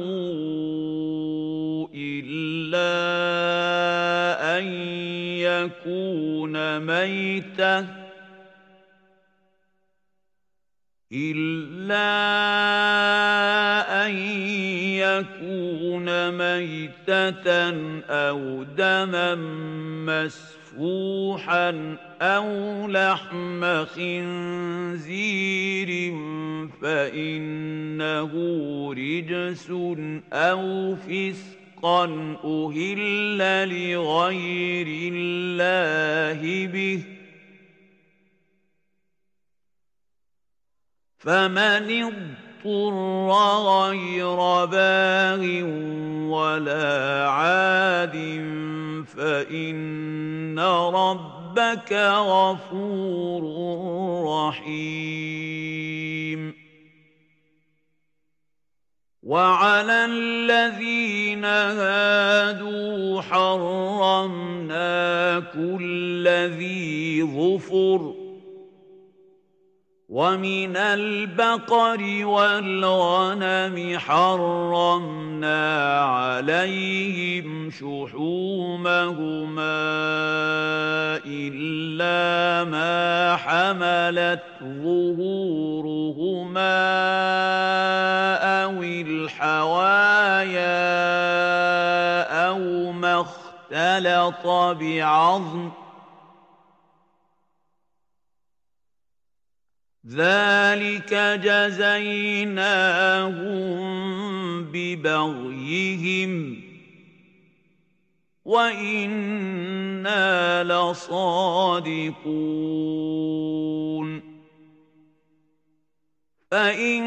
إلا أن يكون ميتة إلا أن يكون ميتة أو دما مسفوحا أو لحم خنزير فإنه رجس أو فسق رزقا أهل لغير الله به فمن اضطر غير باغ ولا عاد فإن ربك غفور رحيم وعلى الذين هادوا حرمنا كل ذي ظفر ومن البقر والغنم حرمنا عليهم شحومهما إلا ما حملت ظهورهما أو الحوايا أو ما اختلط بعظم ذلك جزيناهم ببغيهم وإنا لصادقون فإن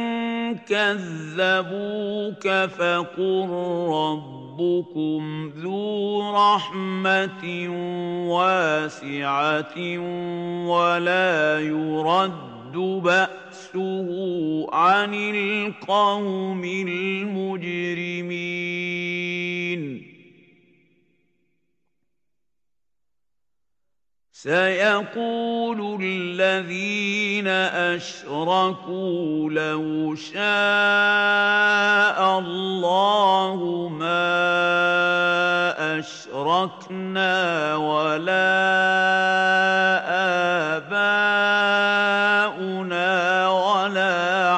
كذبوك فقل ربكم ذو رحمة واسعة ولا يرد بأسه عن القوم المجرمين سيقول الذين أشركوا لو شاء الله ما أشركنا ولا آباؤنا ولا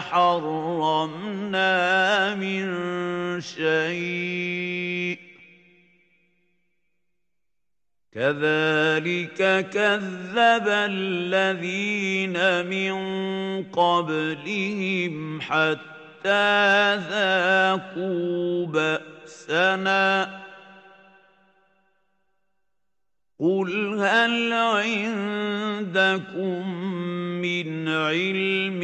حرمنا من شيء كذلك كذب الذين من قبلهم حتى ذاقوا بأسنا قل هل عندكم من علم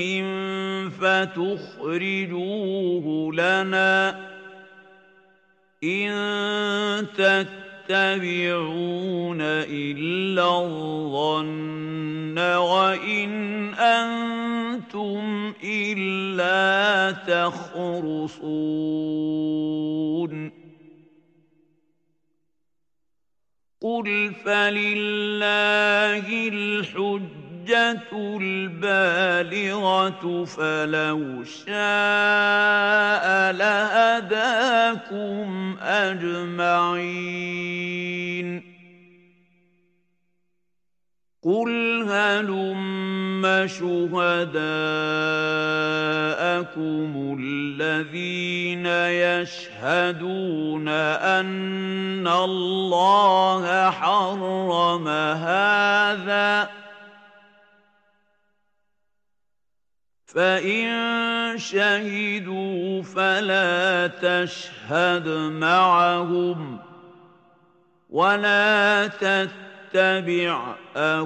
فتخرجوه لنا إن تتبعون إلا الظن وإن أنتم إلا تخرصون قل فلله الحجة البالغة فلو شاء لهداكم أجمعين قل هلم شهداءكم الذين يشهدون أن الله حرم هذا فإن شهدوا فلا تشهد معهم ولا تتبع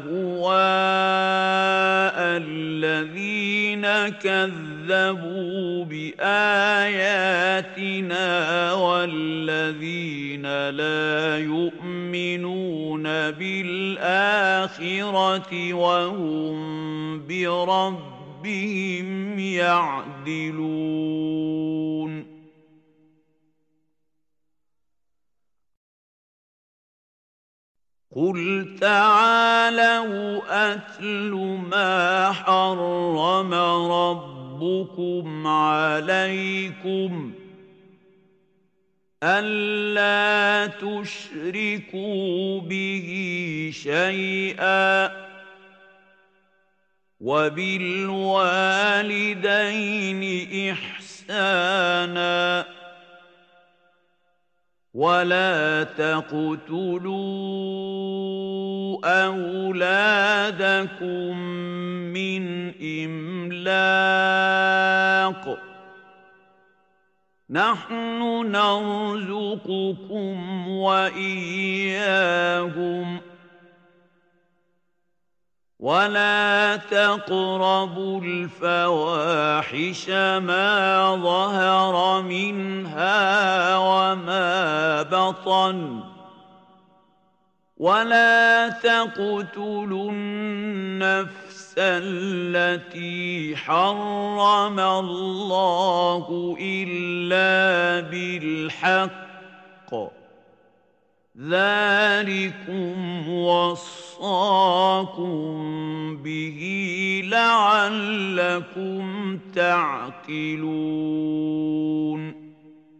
أهواء الذين كذبوا بآياتنا والذين لا يؤمنون بالآخرة وهم بربهم يعدلون قل تعالوا أتل ما حرم ربكم عليكم ألا تشركوا به شيئا وبالوالدين إحسانا ولا تقتلوا أولادكم من إملاق نحن نرزقكم وإياهم ولا تقربوا الفواحش ما ظهر منها وما بطن ولا تقتلوا النفس التي حرم الله إلا بالحق ذلكم وصاكم به لعلكم تعقلون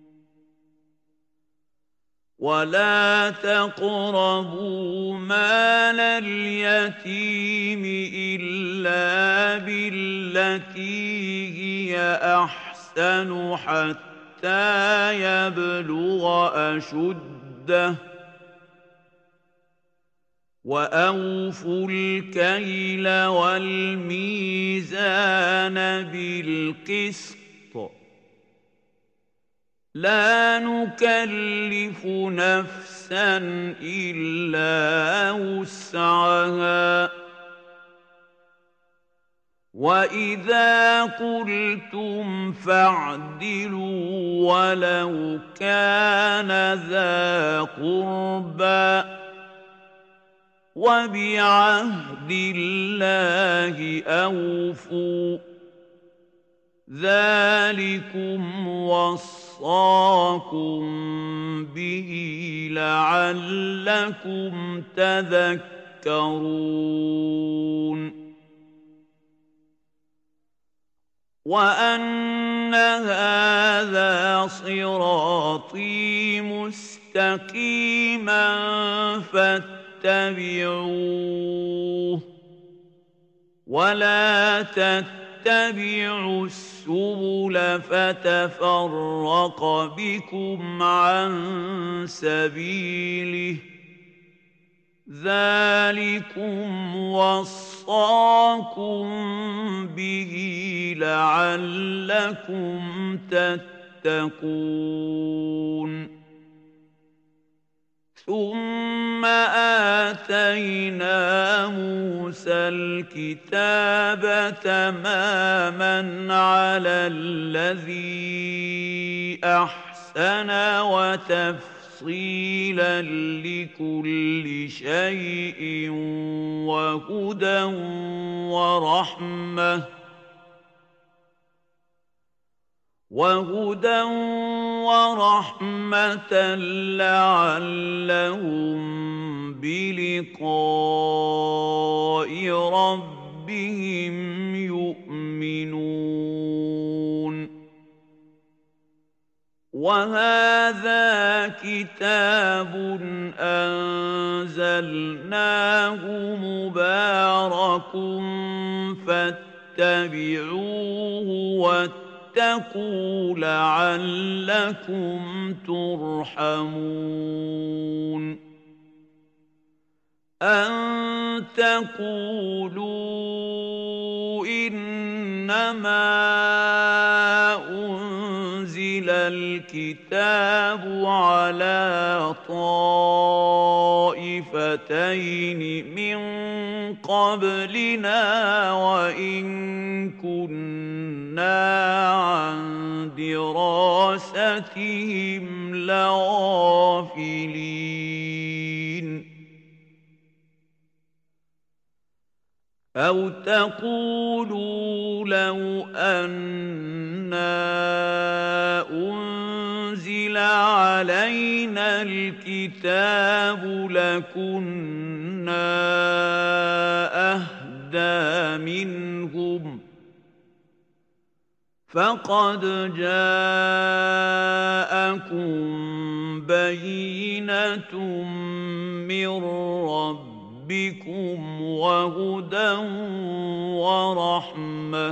ولا تقربوا مال اليتيم إلا بالتي هي أحسن حتى يبلغ أشده وأوفوا الكيل والميزان بالقسط لا نكلف نفسا إلا وسعها وإذا قلتم فاعدلوا ولو كان ذا قربى وبعهد الله أوفوا ذلكم وصاكم به لعلكم تذكرون وأن هذا صراطي مستقيما فاتبعوه ولا تتبعوا السبل فتفرق بكم عن سبيله ذلكم وصاكم به لعلكم تتقون ثم آتينا موسى الكتاب تماما على الذي أحسن وتفصيلا لكل شيء وهدى ورحمة وهدى ورحمة لعلهم بلقاء ربهم يؤمنون وهذا كتاب أنزلناه مبارك فاتبعوه واتقوا واتقوا لعلكم ترحمون أن تقولوا إنما أنزل الكتاب على طائفتين من قبلنا وإن كنا عن دراستهم لغافلين أو تقولوا لو أنا أنزل علينا الكتاب لكنا أهدى منهم فقد جاءكم بينة من ربكم بكم وهدى ورحمة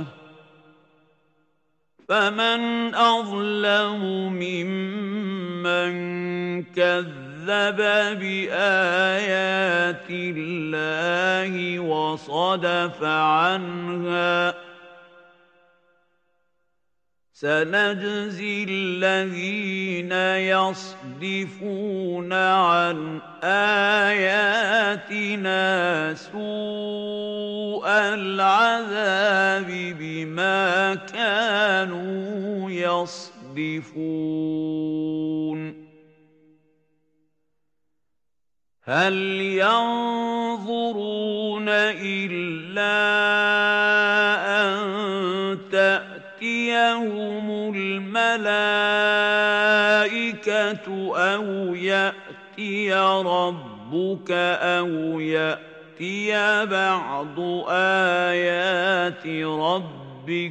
فمن أظلم ممن كذب بآيات الله وصدف عنها سنجزي الذين يصدفون عن آياتنا سوء العذاب بما كانوا يصدفون هل ينظرون إلا أن تأتيهم الملائكة أو يأتي ربك أو يأتي بعض آيات ربك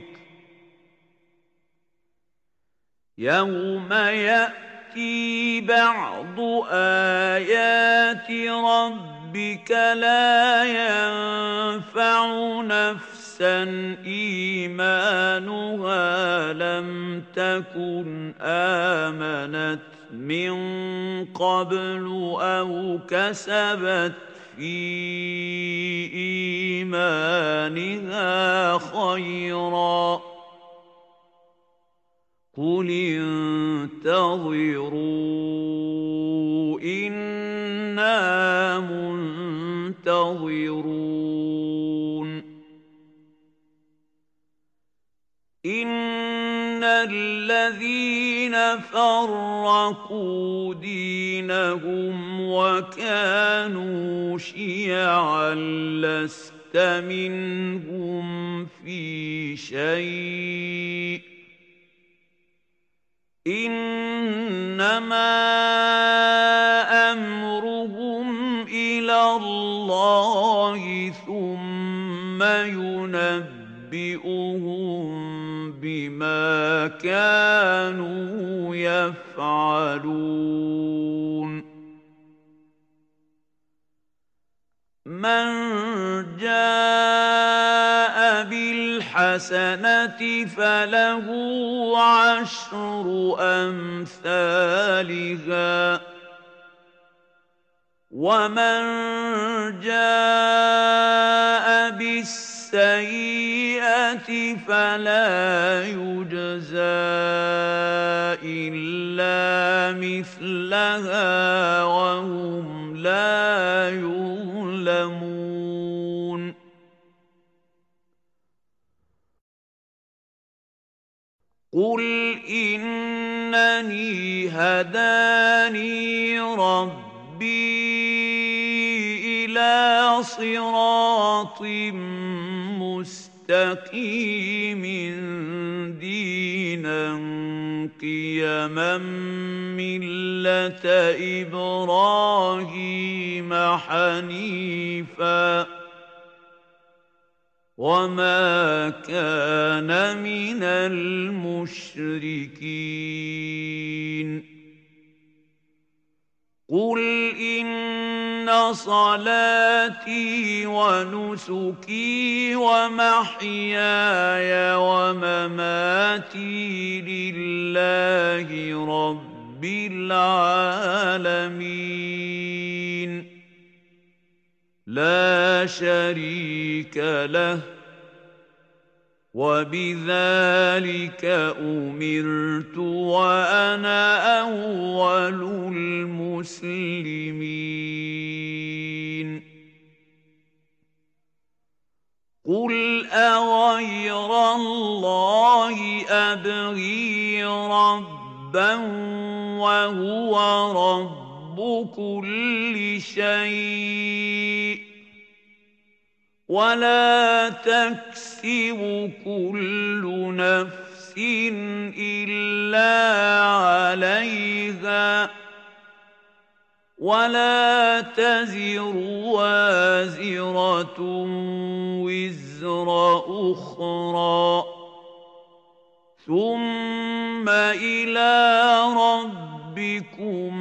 يوم يأتي بعض آيات ربك لا ينفع نفسا إيمانها لم تكن آمنت من قبل أو كسبت في إيمانها خيرا قل انتظروا إنا منتظرون إن الذين فرقوا دينهم وكانوا شيعا لست منهم في شيء إنما أمرهم إلى الله ثم ينبئهم بما كانوا يفعلون من جاء بالحسنة فله عشر أمثالها ومن جاء بالسيئة فلا يجزى إلا مثلها وهم لا يظلمون قل إنني هداني ربي إلى صراط مستقيم دينا قيما ملة إبراهيم حنيفا وما كان من المشركين قل إن صلاتي ونسكي ومحياي ومماتي لله رب العالمين لا شريك له وبذلك أمرت وأنا أول المسلمين قل أغير الله أبغي ربا وهو رب كل شيء ولا تكسب كل نفس إلا عليها ولا تزر وازرة وزر أخرى ثم إلى ربكم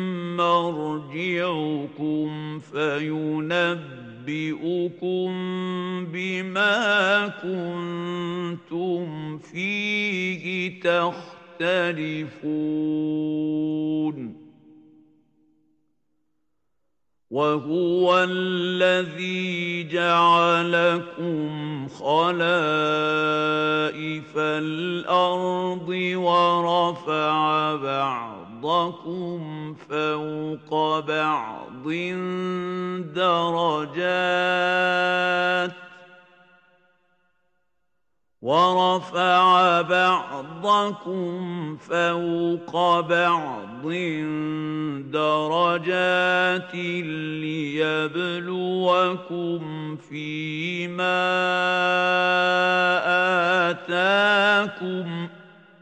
مرجعكم فينبئكم أُنَبِّئُكُم بما كنتم فيه تختلفون وهو الذي جعلكم خلائف الأرض الأرض ورفع بعضكم فوق بعض درجات ورفع بعضكم فوق بعض درجات ليبلوكم فيما آتاكم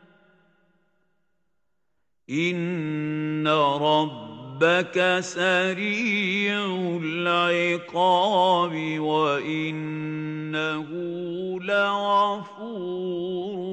إن ربك سريع العقاب وإنه لغفور